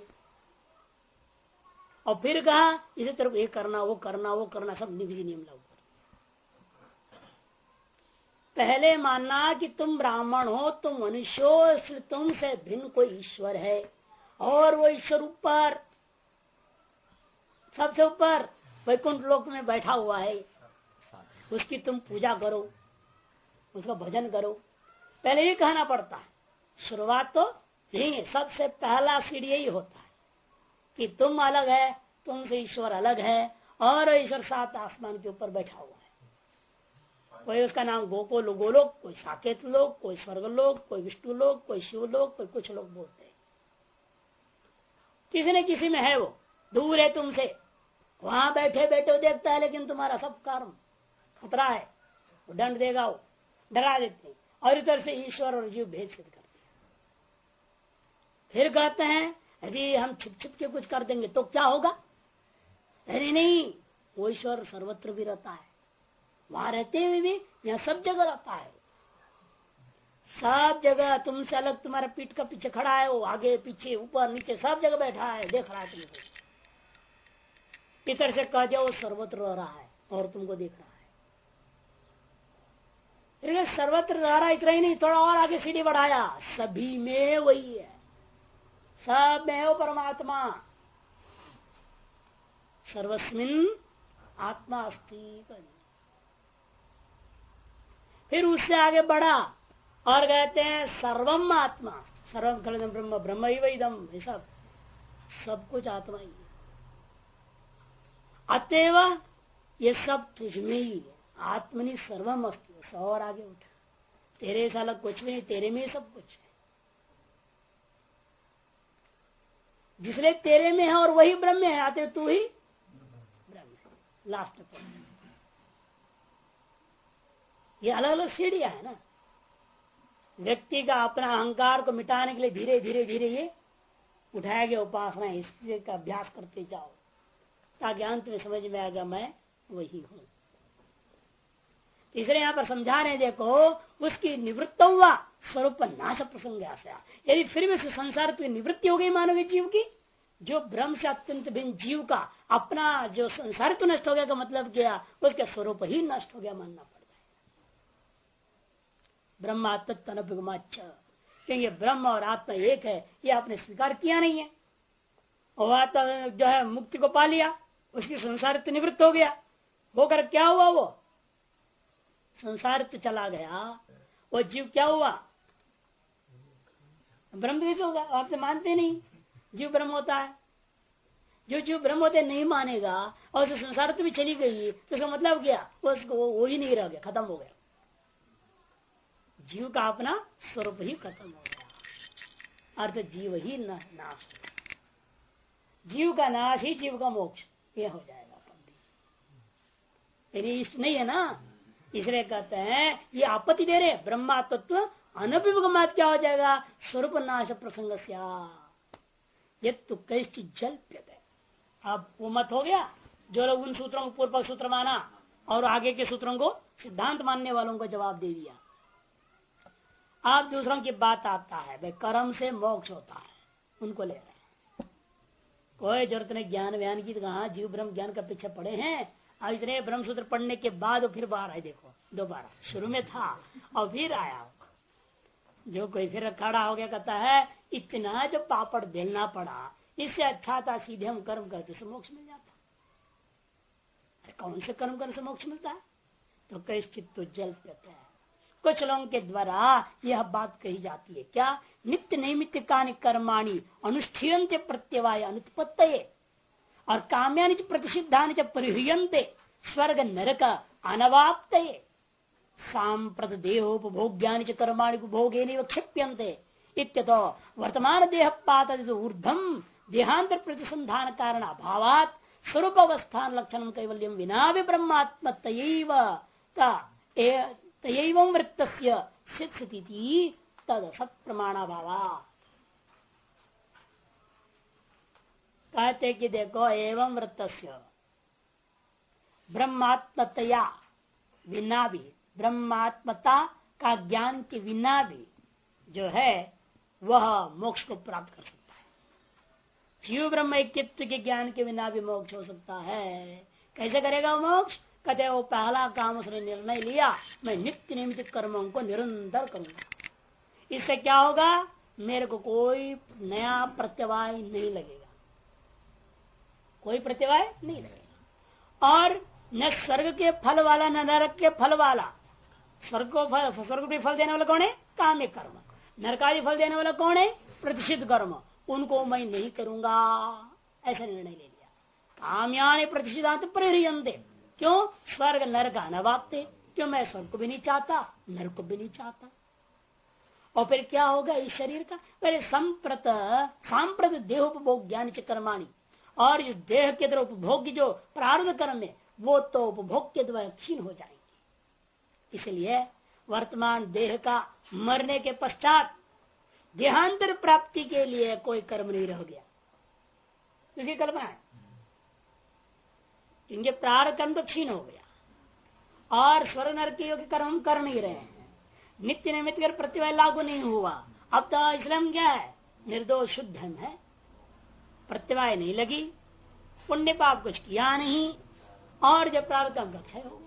और फिर कहा इसी तरफ ये करना वो करना वो करना, सब विधि नियम लागू। पहले मानना कि तुम ब्राह्मण हो, तुम मनुष्य हो, इसलिए तुमसे भिन्न कोई ईश्वर है, और वो ईश्वर ऊपर सबसे ऊपर वैकुंठ लोक में बैठा हुआ है, उसकी तुम पूजा करो, उसका भजन करो। पहले ही कहना पड़ता है। शुरुआत तो यही है, सबसे पहला सीढ़ी यही होता है कि तुम अलग है, तुमसे ईश्वर अलग है, और ईश्वर 7 आसमान के ऊपर बैठा हुआ है। कोई उसका नाम गोकुल गोलोक, कोई साकेत लोक, कोई स्वर्ग लोक, कोई विष्णु लोक, कोई शिव लोक, कोई कुछ लोग बोलते हैं। किसी न किसी में है, वो दूर है तुमसे, वहां बैठे बैठे देखता है, लेकिन तुम्हारा सब कर्म खतरा है, वो दंड देगा, वो डरा देते हैं। और इधर से ईश्वर और जीव भेद सिद्ध करते हैं। फिर कहते हैं यदि हम छिप छिप के कुछ कर देंगे तो क्या होगा? अरे नहीं, वो ईश्वर सर्वत्र भी रहता है, वहां रहते हुए भी यहाँ सब जगह रहता है। सब जगह तुमसे अलग तुम्हारा पीठ का पीछे खड़ा है, वो आगे पीछे ऊपर नीचे सब जगह बैठा है, देख रहा है तुमको। इधर से कह जाओ सर्वत्र रह रहा है और तुमको देख रहा है। सर्वत्र रह रहा इतना ही नहीं, थोड़ा और आगे सीढ़ी बढ़ाया, सभी में वही है, सब में हो परमात्मा, सर्वस्मिन आत्मा अस्ति। फिर उससे आगे बढ़ा और कहते हैं सर्वम आत्मा, सर्वम खलु ब्रह्म ब्रह्म ही वैदम, ये सब कुछ आत्मा ही है। अतएव ये सब तुझमें ही है, आत्मनि सर्वम अस्ति। और आगे उठा, तेरे से अलग कुछ भी नहीं, तेरे में ही सब कुछ है, जिसलिए तेरे में है और वही ब्रह्म है, आते तू ही ब्रह्म है। लास्ट पॉइंट, ये अलग अलग सीढ़ियां है ना। व्यक्ति का अपना अहंकार को मिटाने के लिए धीरे धीरे धीरे ये उठाया गया उपासना, इसके का अभ्यास करते जाओ ताकि अंत में समझ में आएगा मैं वही हूं। इसलिए यहाँ पर समझा रहे, देखो उसकी निवृत्त हुआ स्वरूप नाश प्रसंग। यदि फिर भी संसार की निवृत्ति हो गई मानव जीव की, जो ब्रह्म से अत्यंत भिन्न जीव का अपना जो संसार तो नष्ट हो गया का मतलब क्या, उसके स्वरूप ही नष्ट हो गया मानना पड़ जाए। ब्रह्मा तत्तनभिगमाच्छ, क्योंकि ब्रह्म और आत्मा एक है, ये आपने स्वीकार किया नहीं है। और जो है मुक्ति को पा लिया, उसकी संसार तो निवृत्त हो गया, होकर क्या हुआ? वो संसार तो चला गया, वो जीव क्या हुआ? ब्रह्म होगा। आप तो मानते नहीं जीव ब्रह्म होता है। जो जीव ब्रह्म होते नहीं मानेगा और जो संसार तो भी चली गई, तो उसका मतलब क्या? वो ही नहीं रह गया, खत्म हो गया। जीव का अपना स्वरूप ही खत्म हो गया, अर्थ जीव ही नाश हो गया। जीव का नाश ही जीव का मोक्ष, ये हो जाएगा। तेरी इष्ट नहीं है ना, इसलिए कहते हैं ये आपत्ति दे रहे, ब्रह्मा तत्व अनभिगमात क्या हो जाएगा? स्वरूप नाश प्रसंग ये तो कैसी जल्प्यते। अब वो मत हो गया जो लोग उन सूत्रों को पूर्व सूत्र माना और आगे के सूत्रों को सिद्धांत मानने वालों को जवाब दे दिया। आप दूसरों की बात आता है, भाई कर्म से मोक्ष होता है, उनको ले रहे हैं। कोई जरूरत नहीं ज्ञान व्यान की, कहा जीव ब्रह्म ज्ञान का पीछे पड़े हैं। अब इतने ब्रह्म सूत्र पढ़ने के बाद फिर बाहर आए, देखो दोबारा शुरू में था और फिर आया। जो कोई फिर खड़ा हो गया, कहता है इतना जो पापड़ बेलना पड़ा, इससे अच्छा था सीधे हम कर्म करते से मोक्ष मिल जाता। अरे कौन से कर्म करने से मोक्ष मिलता है? तो कैश्चित तो जल कहते हैं। कुछ लोगों के द्वारा यह बात कही जाती है, क्या? नित्य नैमित्य कानि कर्माणि अनुष्ठीयन्ते प्रत्यवाय अनुत्पत्तये और काम्यानि प्रतिषिद्धानि च परिह्रियन्ते स्वर्ग नरक अनवाप्त सांप्रत देहोपभोग्यानि च कर्माणि उपभोगे नहीं क्षिप्यन्ते इत्यतो वर्तमान देह पात ऊर्धम देहांतर प्रतिसंधान कारण अभावात स्वरूप अवस्थान लक्षण कैवल्यम विना भी ब्रह्मात्म तयैव वृत्त स्थिति तद सत्प्रमाणाभावा। कहते कि देखो एवं वृत्त ब्रह्मात्मतया विना भी, ब्रह्मात्मता का ज्ञान के बिना भी जो है वह मोक्ष को प्राप्त कर सकता है। जीव ब्रह्म ऐक्यत्व के ज्ञान के बिना भी मोक्ष हो सकता है। कैसे करेगा मोक्ष? कहते वो पहला काम उसने निर्णय लिया, मैं नित्य निमित्त कर्मों को निरंतर करूंगा। इससे क्या होगा? मेरे को कोई नया प्रत्यवाय नहीं लगेगा, कोई प्रत्यवाय नहीं लगेगा। और न स्वर्ग के फल वाला न नरक के फल वाला। स्वर्ग को फल देने वाला कौन है? काम्य कर्म। नरकादि फल देने वाला कौन है? प्रतिषिद्ध कर्म। उनको मैं नहीं करूंगा, ऐसा निर्णय ले लिया। काम्यानि प्रतिषिद्धांत परिह्रियन्ते। क्यों? स्वर्ग नरक अनवाप्ते। क्यों? मैं स्वर्ग को भी नहीं चाहता, नरक को भी नहीं चाहता। और फिर क्या होगा इस शरीर का? पहले सांप्रत देहोपभोग ज्ञान च कर्माणि, और इस देह के द्वारा उपभोग जो प्रारब्ध कर्म है वो तो उपभोग के द्वारा क्षीण हो जाएंगे। इसलिए वर्तमान देह का मरने के पश्चात देहांतर प्राप्ति के लिए कोई कर्म नहीं रह गया। इसकी कल्पना है, क्योंकि प्रारब्ध कर्म तो क्षीण हो गया और स्वर्ग नरक के योग्य कर्म हम कर नहीं रहे हैं। नित्य निमित्त कर प्रतिभा लागू नहीं हुआ। अब तो इस्लाम क्या है? निर्दोष शुद्ध है, प्रतिभा नहीं लगी, पुण्य पाप कुछ किया नहीं, और जब प्रारब्ध कर्म का क्षय हो,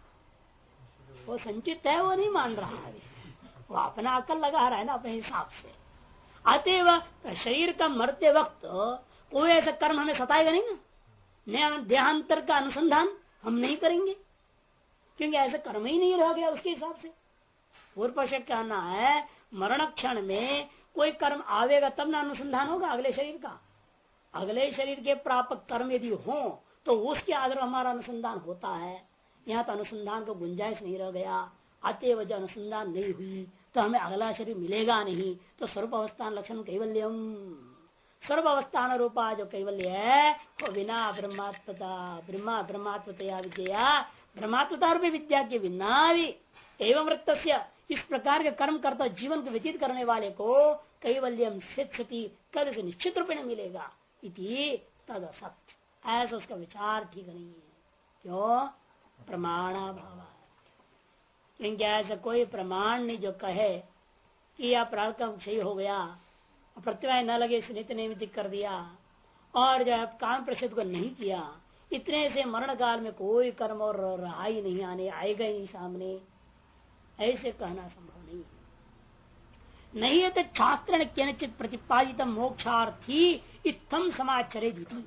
वो संचित है, वो नहीं मान रहा है, वो अपना अकल लगा रहा है ना अपने हिसाब से। अतएव शरीर का मरते वक्त कोई ऐसा कर्म हमें सताएगा नहीं ना, देहांतर का अनुसंधान हम नहीं करेंगे, क्योंकि ऐसा कर्म ही नहीं रह गया उसके हिसाब से। पूर्व पक्ष कहना है मरण क्षण में कोई कर्म आवेगा तब ना अनुसंधान होगा अगले शरीर का। अगले शरीर के प्रापक कर्म यदि हो तो उसके आधार हमारा अनुसंधान होता है। यहाँ तो अनुसंधान को गुंजाइश नहीं रह गया। अतएव जो अनुसंधान नहीं हुई तो हमें अगला शरीर मिलेगा नहीं। तो स्वरूप अवस्थान लक्षण कैवल्यम, सर्व अवस्थान रूपा जो कैवल्य है वो बिना ब्रह्मात्मतया विद्या, ब्रह्मात्मता रूपी विद्या के बिना भी एवं वृत्त इस प्रकार के कर्म करता जीवन को व्यतीत करने वाले को कैवल्यम सिद्धि कल से निश्चित रूप में मिलेगा। इति तद सत्य, ऐसा उसका विचार ठीक नहीं है। क्यों? प्रमाणाभाव। क्योंकि ऐसा कोई प्रमाण नहीं जो कहे कि यह प्रारब्ध का क्षय हो गया, प्रतिभा न लगे इसे नित्य नैमित्तिक कर दिया, और जब काम प्रसिद्ध को नहीं किया, इतने से मरण काल में कोई कर्म और रहा ही नहीं, आने आएगा ही सामने, ऐसे कहना संभव नहीं है। नहीं है तो शास्त्र ने केनचित प्रतिपादित मोक्षार्थी इत्थम समाचरे द्वितीय।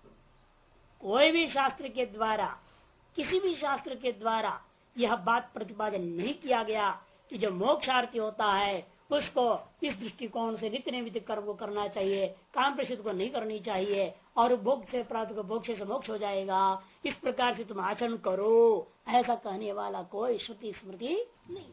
कोई भी शास्त्र के द्वारा, किसी भी शास्त्र के द्वारा यह बात प्रतिपादन नहीं किया गया कि जो मोक्षार्थी होता है उसको इस दृष्टिकोण से नित्य नैमित्तिक कर्म को करना चाहिए, काम प्रसिद्ध को नहीं करनी चाहिए, और भोग से प्राप्त को भोग से मोक्ष हो जाएगा, इस प्रकार से तुम आचरण करो, ऐसा कहने वाला कोई श्रुति स्मृति नहीं।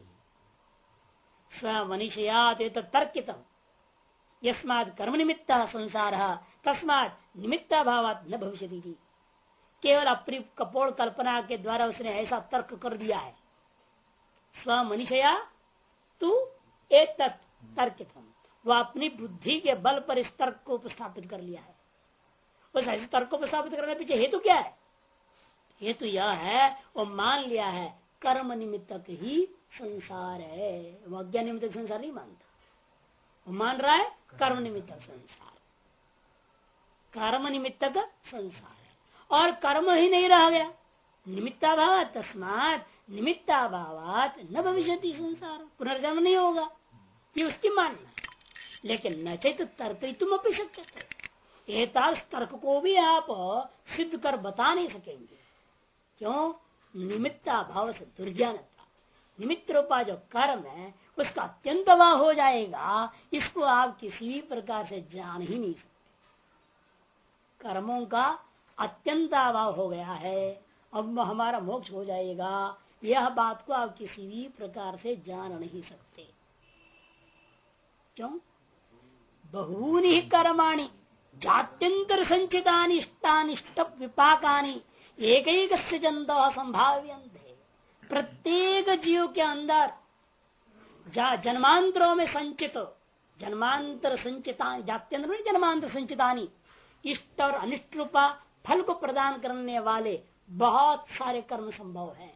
स्वमनिषयात तर्कितम यस्मात् कर्म निमित्त संसार तस्मात् निमित्ताभावात् न भविष्यति। केवल अपनी कपोल कल्पना के द्वारा उसने ऐसा तर्क कर दिया है। स्वमनिषया तू एक तर्कितम, वह अपनी बुद्धि के बल पर इस तर्क को उपस्थापित कर लिया है। उस ऐसे तर्क को उपस्थापित करने पीछे हेतु क्या है? हेतु यह है वो मान लिया है कर्म निमित्तक ही संसार है, वो अज्ञान निमित्तक संसार नहीं मानता। वो मान रहा है कर्म निमित्तक संसार, कर्म निमित्तक संसार है, और कर्म ही नहीं रह गया। निमित्ताभावात तस्मात् निमित्ताभावात न भविष्यति संसार, पुनर्जन्म नहीं होगा, ये उसकी मानना है। लेकिन न चैत तर्क तुम अपनी शक्य तर्क को भी आप सिद्ध कर बता नहीं सकेंगे। क्यों? निमित्ताभाव से दुर्ज्ञानता, निमित्त रूपा जो कर्म है उसका अत्यंत अभाव हो जाएगा, इसको आप किसी भी प्रकार से जान ही नहीं सकते। कर्मों का अत्यंत अभाव हो गया है, अब हमारा मोक्ष हो जाएगा, यह बात को आप किसी भी प्रकार से जान नहीं सकते। क्यों? बहूनि कर्माणि जात्यंतर संचितानि इष्टानिष्ट विपाकानि एक जंत संभाव्यन्ते। प्रत्येक जीव के अंदर जन्मांतरों में संचित, जन्मांतर संचितानि, जात्यंतर में जन्मांतर संचितानि, इष्ट और अनिष्ट रूपा फल को प्रदान करने वाले बहुत सारे कर्म संभव हैं।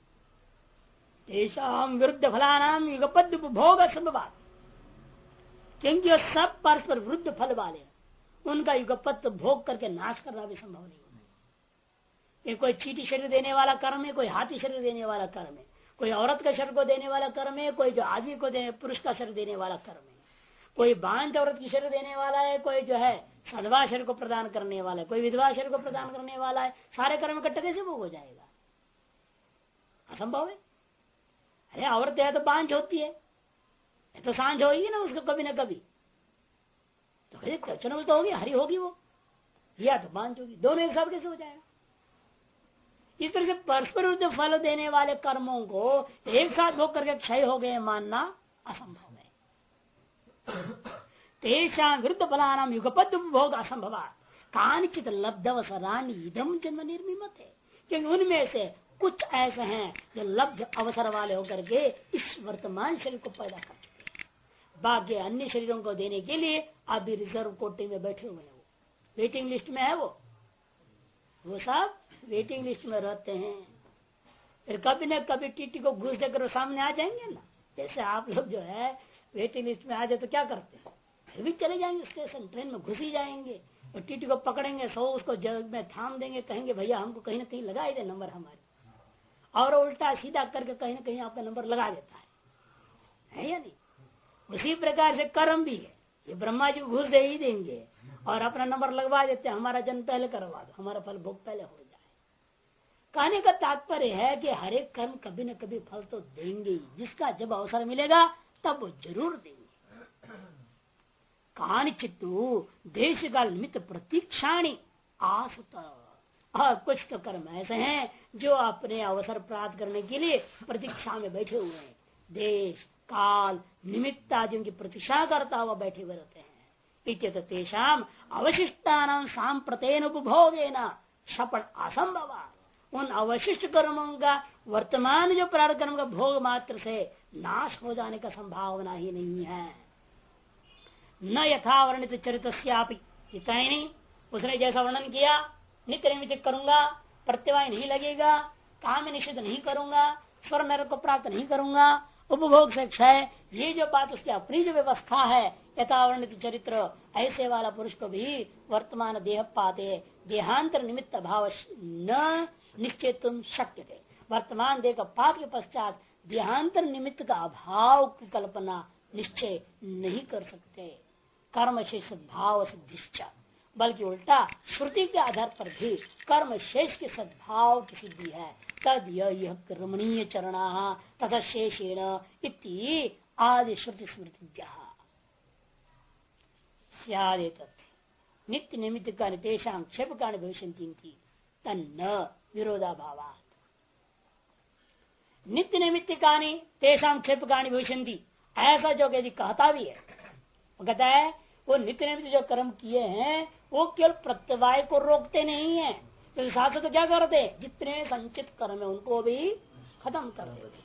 तेषां विरुद्ध फलानाम युगपद उपभोग संभवात्, क्योंकि वह सब परस्पर विरुद्ध फल वाले, उनका युगपत भोग करके नाश करना भी संभव नहीं है। ये कोई चीटी शरीर देने वाला कर्म है, कोई हाथी शरीर देने वाला कर्म है, कोई औरत का शरीर को देने वाला कर्म है, कोई जो आदमी को पुरुष का शरीर देने वाला कर्म है, कोई बांझ औरत की शरीर देने वाला है, कोई जो है सधवा शरीर को प्रदान करने वाला है, कोई विधवा शरीर को प्रदान करने वाला है। सारे कर्म इकट्ठे कैसे भोग हो जाएगा? असंभव है। अरे औरत है तो बांझ होती है, तो सांझ होगी ना उसको कभी ना कभी, तो कभी चनल तो होगी, हरी होगी वो, या तो बांझ होगी, दोनों एक साथ कैसे हो जाएगा? इस तरह से परस्पर विरुद्ध फल देने वाले कर्मों को एक साथ भोग करके क्षय हो गए मानना असंभव है। तेषां विरुद्ध फलानाम युगपद उपभोग असंभव कानिचित लब्धवसराणि इदम जन्म निर्मिमत है, क्योंकि उनमें से कुछ ऐसे हैं जो लब्ध अवसर वाले होकर के इस वर्तमान शरीर को पैदा कर चुके हैं। बाकी अन्य शरीरों को देने के लिए अभी रिजर्व कोटे में बैठे हुए हैं, वो वेटिंग लिस्ट में है, वो सब वेटिंग लिस्ट में रहते हैं। फिर कभी न कभी टीटी को घूस देकर सामने आ जाएंगे ना। जैसे आप लोग जो है वेटिंग लिस्ट में आ जाए तो क्या करते हैं, फिर भी चले जाएंगे स्टेशन, ट्रेन में घुस ही जाएंगे और टीटी को पकड़ेंगे, सो उसको जग में थाम देंगे, कहेंगे भैया हमको कहीं ना कहीं लगा ही दे नंबर हमारे, और उल्टा सीधा करके कहीं ना कहीं आपका नंबर लगा देता है या नहीं? उसी प्रकार से कर्म भी है, ये ब्रह्मा जी को घुस दे ही देंगे और अपना नंबर लगवा देते हैं, हमारा जन्म पहले करवा दो, हमारा फल भोग पहले हो जाए। कहने का तात्पर्य है कि हर एक कर्म कभी न कभी फल तो देंगे, जिसका जब अवसर मिलेगा तब वो जरूर देंगे। कानिचित्तु देश काल निमित्त प्रतीक्षाणी आसत, और कुछ तो कर्म ऐसे हैं जो अपने अवसर प्राप्त करने के लिए प्रतीक्षा में बैठे हुए हैं, देश काल निमित्त आदि की प्रतीक्षा करता हुआ बैठे हुए रहते हैं। इत्यत तेषाम अवशिष्टानां सांप्रतेन उपभोगेन क्षपण असंभव, उन अवशिष्ट कर्मों का वर्तमान जो प्रारब्ध कर्म का भोग मात्र से नाश हो जाने का संभावना ही नहीं है। न यथा वर्णित चरित्रस्यापि, इतना ही नहीं, उसने जैसा वर्णन किया नित्य नैमित्तिक करूंगा, प्रत्यवाय नहीं लगेगा, काम में निषेध नहीं करूंगा, स्वर नरक को प्राप्त नहीं करूंगा, उपभोग से क्षय, ये जो बात उसकी अपनी जो व्यवस्था है यथावर्णित चरित्र, ऐसे वाला पुरुष को भी वर्तमान देह पाते देहांतर निमित्त भाव न निश्चेतुम शक्य थे, वर्तमान देह का पात के पश्चात देहांतर निमित्त का अभाव की कल्पना निश्चय नहीं कर सकते। कर्म शेष भाव सिद्धिश्च, बल्कि उल्टा श्रुति के आधार पर भी कर्म शेष के सद्भाव की सिद्धि है। तद यह कर्मणीय चरणा तथा शेषेण इति आदि श्रुति स्मृति नित्य निमित्त का तेषां क्षेप का भविष्यन्ति तन्न विरोधाभावात्, नित्य निमित्तिकानि तेषां क्षेपकानि भविष्यन्ति, ऐसा जो यदि कहता भी है, वो कहता है वो नित्य निमित्त जो कर्म किए हैं वो केवल प्रत्यवाय को रोकते नहीं है, तो साथ तो क्या करते, जितने संचित कर्म है उनको भी खत्म कर देते।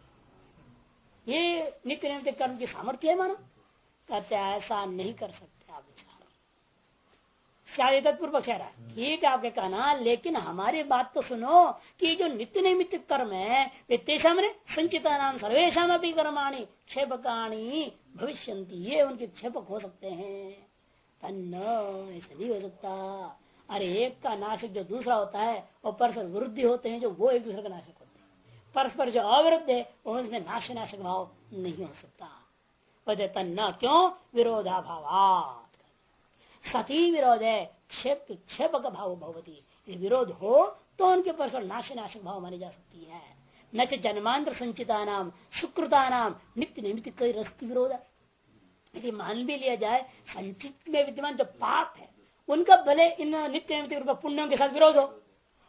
ये नित्य निमित्त कर्म की सामर्थ्य है मानो, कहते ऐसा नहीं कर सकते आप विचार। शायद तत्पूर्व कह रहा है ठीक है आपके कहना, लेकिन हमारी बात तो सुनो कि जो नित्य नैमित्त कर्म है वित्तेशा में संचिता नाम सर्वेशम अपनी कर्माणी क्षेपकाणी भविष्यन्ति, ये उनके क्षेपक हो सकते हैं। तन्न ऐसा नहीं हो सकता। अरे एक का नाशक जो दूसरा होता है और परस्पर विरुद्ध होते हैं, जो वो एक दूसरे का नाशक होते हैं, परस्पर जो अविरुद्ध है उसमें नाशक भाव नहीं हो सकता। वजह तन्न क्यों, विरोधाभाव, सती विरोध है, क्षेपक भाव भवती, विरोध हो तो उनके परस्पर नाशक भाव मानी जा सकती है। न च जन्मांतर संचिता नाम सुकृता नाम नित्य निमित्त कई रस्ती विरोध, यदि मान भी लिया जाए संचित में विद्यमान जो पाप है उनका भले इन नित्य निमित्त पुण्यों के साथ विरोध हो,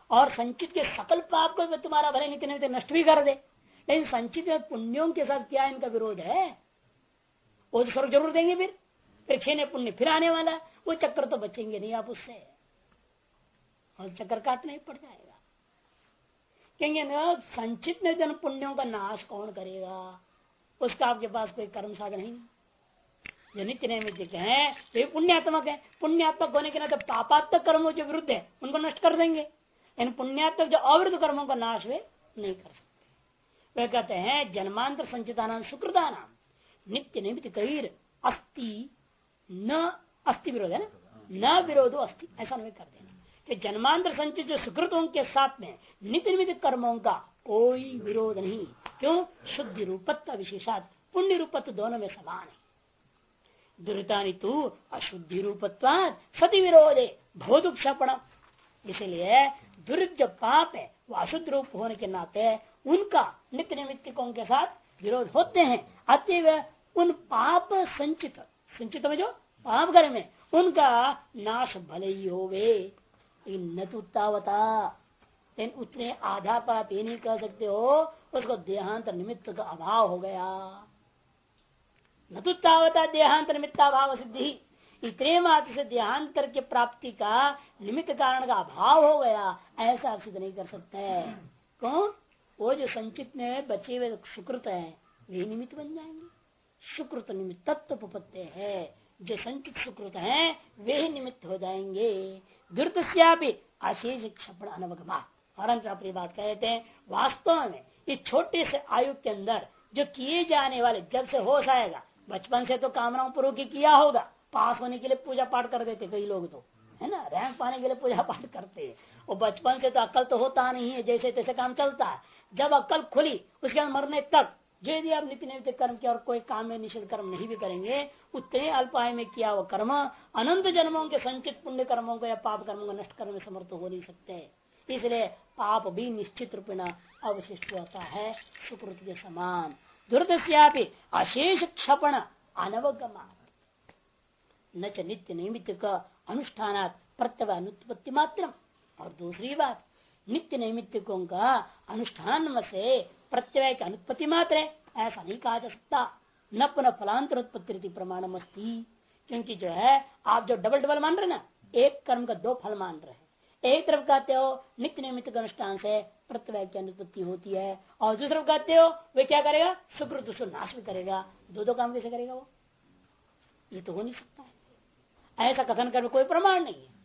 और संचित के सकल पाप को भी तुम्हारा भले नित्य नित्य नष्ट भी कर दे, लेकिन संचित पुण्यों के साथ क्या इनका विरोध है? वो तो स्वर्ग जरूर देंगे, फिर छेने पुण्य फिर आने वाला, वो चक्कर तो बचेंगे नहीं आप उससे, और चक्कर काटना ही पड़ जाएगा। कहेंगे ना संचित में जन पुण्यों का नाश कौन करेगा, उसका आपके पास कोई कर्म साधन नहीं। जो नित्य नैमित्तिक है वे पुण्यात्मक है, पुण्यात्मक होने के नाते पापात्मक कर्मों जो विरुद्ध है उनको नष्ट कर देंगे, लेकिन पुण्यात्मक जो अविरुद्ध कर्मों का नाश वे नहीं कर सकते। वे कहते हैं जन्मांतर संचितानाम सुकृतानाम नित्य नैमित्तिक कैर अस्ति न अस्ति विरोध है ना, न विरोधो अस्ति, ऐसा नहीं कर देना कि जन्मांतर संचित जो सुकृतों के साथ में नित्य निमित्त कर्मों का कोई विरोध नहीं। क्यों? शुद्धि रूपत्व विशेषात पुण्य रूपत्व दोनों में समान है। दुरितानि तु अशुद्धि रूपत्वाद सति विरोधे भोदुक्षपण, इसलिए दुरित जो पाप है वो अशुद्ध रूप होने के नाते उनका नित्य निमित्तिकों के साथ विरोध होते हैं। अतएव उन पाप संचित में जो पाप घर में उनका नाश भले ही होवे, न तो तावता, लेकिन उतने आधार पर आप ये नहीं कह सकते हो उसको देहांतर निमित्त का अभाव हो गया। न तो तावता देहांतर निमित्ताभाव सिद्धि, इतने मात्र से देहांतर के प्राप्ति का निमित्त कारण का अभाव हो गया, ऐसा आप सिद्ध नहीं कर सकते। कौन? वो जो संचित में बचे हुए सुकृत है वे निमित्त बन जाएंगे। सुकृत निमित्त तत्व पत्ते है, जो संचित सुकृत है वे ही निमित्त हो जाएंगे। दुर्दश्यापि अशेष क्षपण अनवगमा, और अपनी बात कहते हैं वास्तव में इस छोटे से आयु के अंदर जो किए जाने वाले, जब से होश आएगा, बचपन से तो कामनाओं पूर्वक किया होगा, पास होने के लिए पूजा पाठ कर देते कई लोग तो है ना, रैंक पाने के लिए पूजा पाठ करते हैं। वो बचपन से तो अक्ल तो होता नहीं है, जैसे तैसे काम चलता है। जब अक्ल खुली उसके बाद मरने तक यदि आप नित्य नैमित्तिक कर्म किया और कोई काम में निषिद्ध कर्म नहीं भी करेंगे, उतने अल्पाय में किया वो कर्म अनंत जन्मों के संचित पुण्य कर्मों को या पाप कर्मों को नष्ट करने में समर्थ हो नहीं सकते। इसलिए पाप भी निश्चित रूप में अवशिष्ट होता है सुकृत के समान। दुर्दश्यापि अशेष क्षपण अनवगमा न च नित्य नैमित्तिक अनुष्ठानात् प्रत्यव अनुत्पत्ति मात्रम। और दूसरी बात, नित्य नैमित्तिकों का अनुष्ठान से प्रत्यय की अनुत्पत्ति मात्र है, ऐसा नहीं कहा जा सकता। न पुनः फलांतर उत्पत्ति प्रमाणम अस्ति, क्योंकि जो है आप जो डबल डबल मान रहे ना, एक कर्म का दो फल मान रहे हैं। एक तरफ कहते हो नित्य नैमित्तिक अनुष्ठान से प्रत्यय की अनुत्पत्ति होती है, और दूसरी तरफ कहते हो वे क्या करेगा, सुकृत उसको नाश भी करेगा। दो काम कैसे करेगा वो? ये तो हो नहीं सकता है, ऐसा कथन करने कोई प्रमाण नहीं है।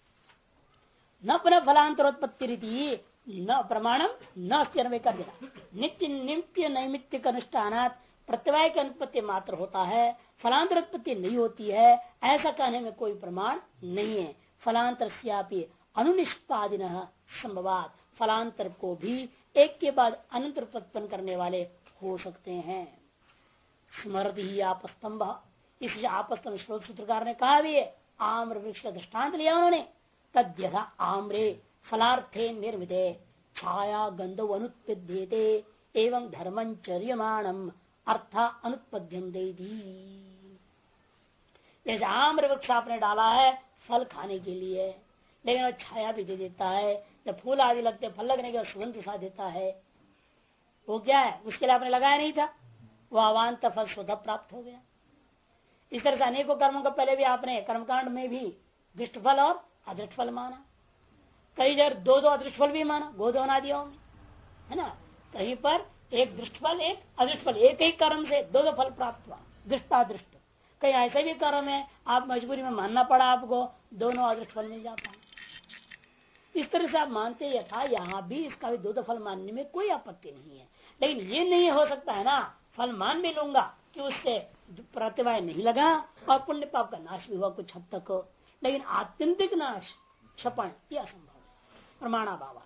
न पुनः फलांतरोत्पत्ति रीति न प्रमाणम न अस्ति कर देना। नित्य नित्य नैमित्तिक अनुष्ठान प्रत्यय की अनुत्पत्ति मात्र होता है, फलांतरोत्पत्ति नहीं होती है, ऐसा कहने में कोई प्रमाण नहीं है। फलांतर अनुनिष्पादिन संभवात, फलांतर को भी एक के बाद अनंतर उत्पन्न करने वाले हो सकते हैं। स्मृति ही आपस्तंभ, इस आपस्तंभ श्लोक सूत्रकार ने कहा भी है, आम्र वृक्ष का दृष्टान्त लिया उन्होंने। तद्यथा आम्रे फलार्थे निर्मिते छाया गंधो अनुत्पद्येते एवं धर्मचर्यमाणम अर्था अनुत्पद्यन्ते। जैसे आम्र वृक्ष आपने डाला है फल खाने के लिए, लेकिन वो छाया भी दे देता है, जब फूल आदि लगते फल लगने के सुगंध सा देता है, वो क्या है, उसके लिए आपने लगाया नहीं था, वो अवांत फल स्वतः प्राप्त हो गया। इस तरह से अनेकों कर्मों का पहले भी आपने कर्मकांड में भी दृष्ट फल और अदृष्ट फल माना, कई जगह दो अदृष्ट फल भी माना गोधनादियों में, है ना। कहीं पर एक दृष्ट फल एक अदृष्ट फल, एक ही कर्म से दो फल प्राप्त हुआ, दृष्टादृष्ट। कहीं ऐसे भी कर्म है आप मजबूरी में मानना पड़ा, आपको दोनों अदृष्ट फल मिल जाता है। इस तरह से आप मानते यथा यहाँ भी इसका भी दो फल मानने में कोई आपत्ति नहीं है, लेकिन ये नहीं हो सकता है ना, फल मान भी लूंगा कि उससे प्रतिवाय नहीं लगा और पुण्य पाप का नाश भी हुआ कुछ हद तक, लेकिन आत्यंतिक नाश क्षपण यह असंभव है प्रमाणाभाव।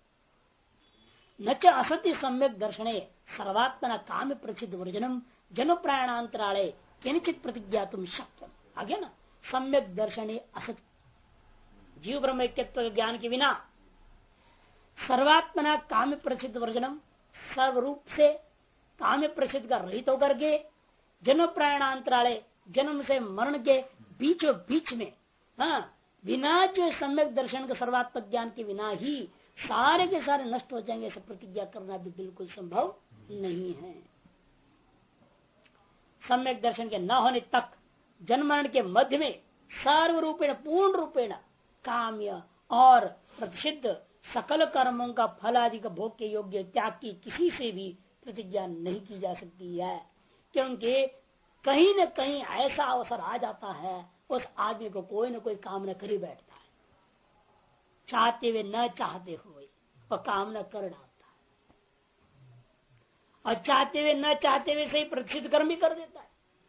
न च असत्य सम्यक दर्शने सर्वात्मना काम प्रसिद्ध वर्जनम जन प्राणांतराले किंचित प्रतिज्ञा तुम शक्यम। आगे ना, सम्यक दर्शने असत्य, जीव ब्रह्म एकत्व ज्ञान के बिना सर्वात्मना काम प्रसिद्ध वर्जनम, सर्वरूप से काम प्रसिद्ध का रहित होकर के जन्म प्राणांतराले, जन्म से मरण के बीचों बीच में, हाँ, बिना जो सम्यक दर्शन का सर्वात्मक ज्ञान के बिना ही सारे के सारे नष्ट हो जाएंगे, ऐसा प्रतिज्ञा करना भी बिल्कुल संभव नहीं है। सम्यक दर्शन के न होने तक जन्मरण के मध्य में सर्व रूपेण पूर्ण रूपेण काम्य और प्रतिषिद्ध सकल कर्मों का फल आदि का भोग के योग्य त्याग की किसी से भी प्रतिज्ञा नहीं की जा सकती है, क्योंकि कहीं न कहीं ऐसा अवसर आ जाता है उस आदमी को कोई न कोई कामना कर ही बैठता है, चाहते हुए न चाहते हुए वह कामना कर डालता है, और चाहते हुए न चाहते हुए सही प्रतिष्ठित कर्म भी कर देता है।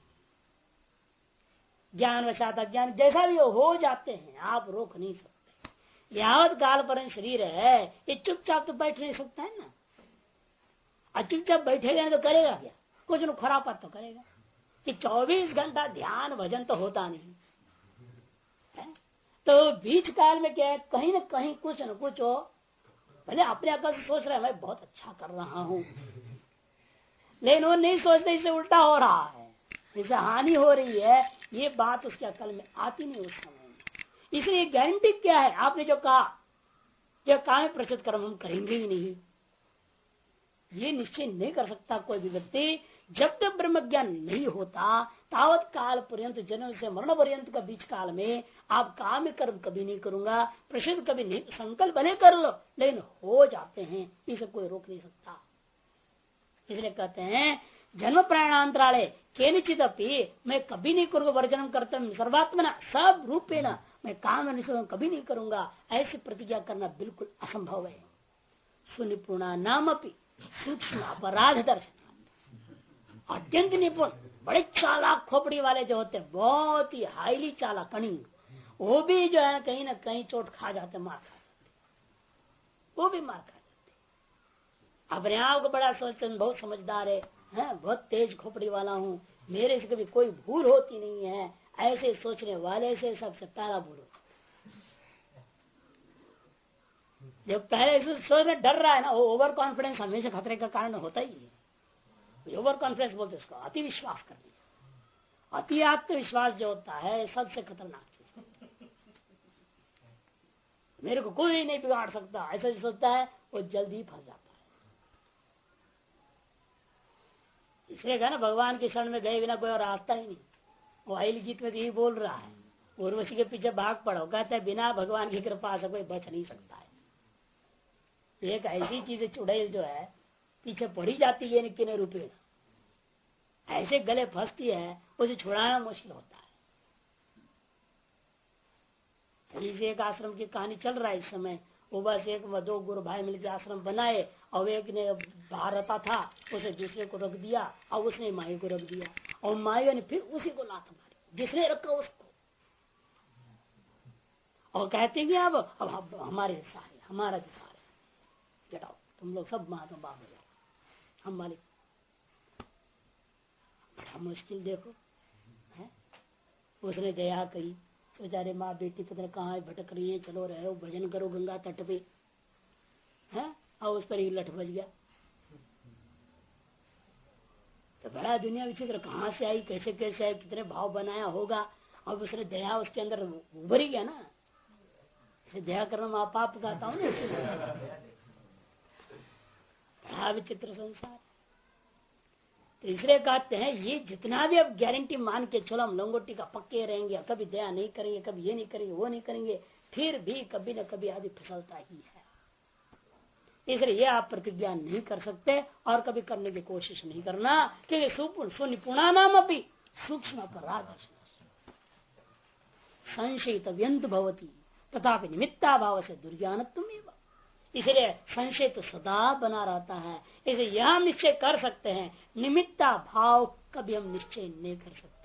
ज्ञान वशात अज्ञान जैसा भी हो जाते हैं, आप रोक नहीं सकते। यावत काल पर शरीर है ये चुपचाप तो बैठ नहीं सकता है ना, और चुपचाप बैठेगा नहीं तो करेगा क्या, कुछ न खराब तो करेगा कि 24 घंटा ध्यान भजन तो होता नहीं है। तो बीच काल में क्या है, कहीं न कहीं कुछ न कुछ हो, भले अपने अकल से सोच रहे हैं मैं बहुत अच्छा कर रहा हूं, लेकिन वो नहीं सोचते इससे उल्टा हो रहा है, इससे हानि हो रही है, ये बात उसके अकल में आती नहीं उस समय में। इसलिए गारंटी क्या है, आपने जो कहा कि काम प्रसिद्ध कर्म हम करेंगे ही नहीं, ये निश्चय नहीं कर सकता कोई भी व्यक्ति। जब तक ब्रह्म ज्ञान नहीं होता तावत काल पर्यंत, जन्म से मरण पर्यंत का बीच काल में आप काम कर्म कभी नहीं करूंगा, प्रसिद्ध कभी नहीं, संकल्प भले कर लो लेकिन हो जाते हैं, इसे कोई रोक नहीं सकता। इसलिए कहते हैं जन्म प्राणांतराले केनचित अपनी मैं कभी नहीं करूंगा, वर्जन करता सर्वात्मना सब रूपेण मैं काम निषेध कभी नहीं करूंगा, ऐसी प्रतिज्ञा करना बिल्कुल असंभव है। सुनिपुणा नाम अपनी सूक्ष्म अपराध दर्शन, अत्यंत निपुण बड़े चालाक खोपड़ी वाले जो होते हैं, बहुत ही हाईली चालाक कनिंग, वो भी जो है कहीं ना कहीं चोट खा जाते, मार खा जाते, वो भी मार खा जाते। अपने आप को बड़ा सोचते हैं बहुत समझदार है, बहुत तेज खोपड़ी वाला हूँ, मेरे से कभी कोई भूल होती नहीं है, ऐसे सोचने वाले से सबसे पहला भूल होता। जो पहले से सोचने डर रहा है ना, वो ओवर कॉन्फिडेंस हमेशा खतरे का कारण होता ही है। ओवर कॉन्फिडेंस बोलते उसको, अति विश्वास करने, अति आत्मविश्वास जो होता है सबसे खतरनाक चीज। मेरे को कोई नहीं बिगाड़ सकता, ऐसा जो सोचता है वो जल्दी फंस जाता है। इसलिए कहा ना भगवान के शरण में गए बिना कोई और रास्ता ही नहीं। वो आइल गीत में यही बोल रहा है, उर्वशी के पीछे भाग पड़ो, कहते हैं बिना भगवान की कृपा से कोई बच नहीं सकता है। एक ऐसी चीज चुड़ैल जो है पीछे पड़ी जाती है किने रूपे, ऐसे गले फंसती है, उसे छुड़ाना मुश्किल होता है। एक आश्रम की कहानी चल रहा है इस समय, वो बस एक दो गुरु भाई मिलकर आश्रम बनाए, और एक ने बाहर रहता था, उसे दूसरे को रख दिया, और उसने माई को रख दिया, और माई ने फिर उसी को लात मारी जिसने रखा उसको, और कहते हैं कि अब हमारे सारे हमारा भी सारे जटाओ, तुम लोग सब महात्मा बाप हो जाओ, हम मालिक। बड़ा मुश्किल देखो है? उसने दया करी, सोचा रे माँ बेटी पता कहाँ भटक रही है, चलो रहो भजन करो गंगा तट पे है, और उस पर ही लठ बज गया। तो बड़ा दुनिया विचित्र, कहाँ से आई, कैसे कैसे आई, कितने भाव बनाया होगा, अब उसने दया उसके अंदर उभरी गया ना। इसे दया करना माँ पाप कहता हूँ ना, बड़ा विचित्र संसार। तो इसलिए कहते हैं ये जितना भी अब गारंटी मान के चलो हम लंगोटी का पक्के रहेंगे, कभी दया नहीं करेंगे, कभी ये नहीं करेंगे वो नहीं करेंगे, फिर भी कभी न कभी आदि फिसलता ही है। इसलिए ये आप प्रतिज्ञा नहीं कर सकते और कभी करने की कोशिश नहीं करना, क्योंकि सुनिपुणा नाम अपनी सूक्ष्म अपराध संशयित व्यंत भवती तथापि निमित्ता भाव से दुर्ज्ञानत्व एवं, इसलिए संशय तो सदा बना रहता है। इसलिए यह हम निश्चय कर सकते हैं, निमित्ता भाव कभी हम निश्चय नहीं कर सकते।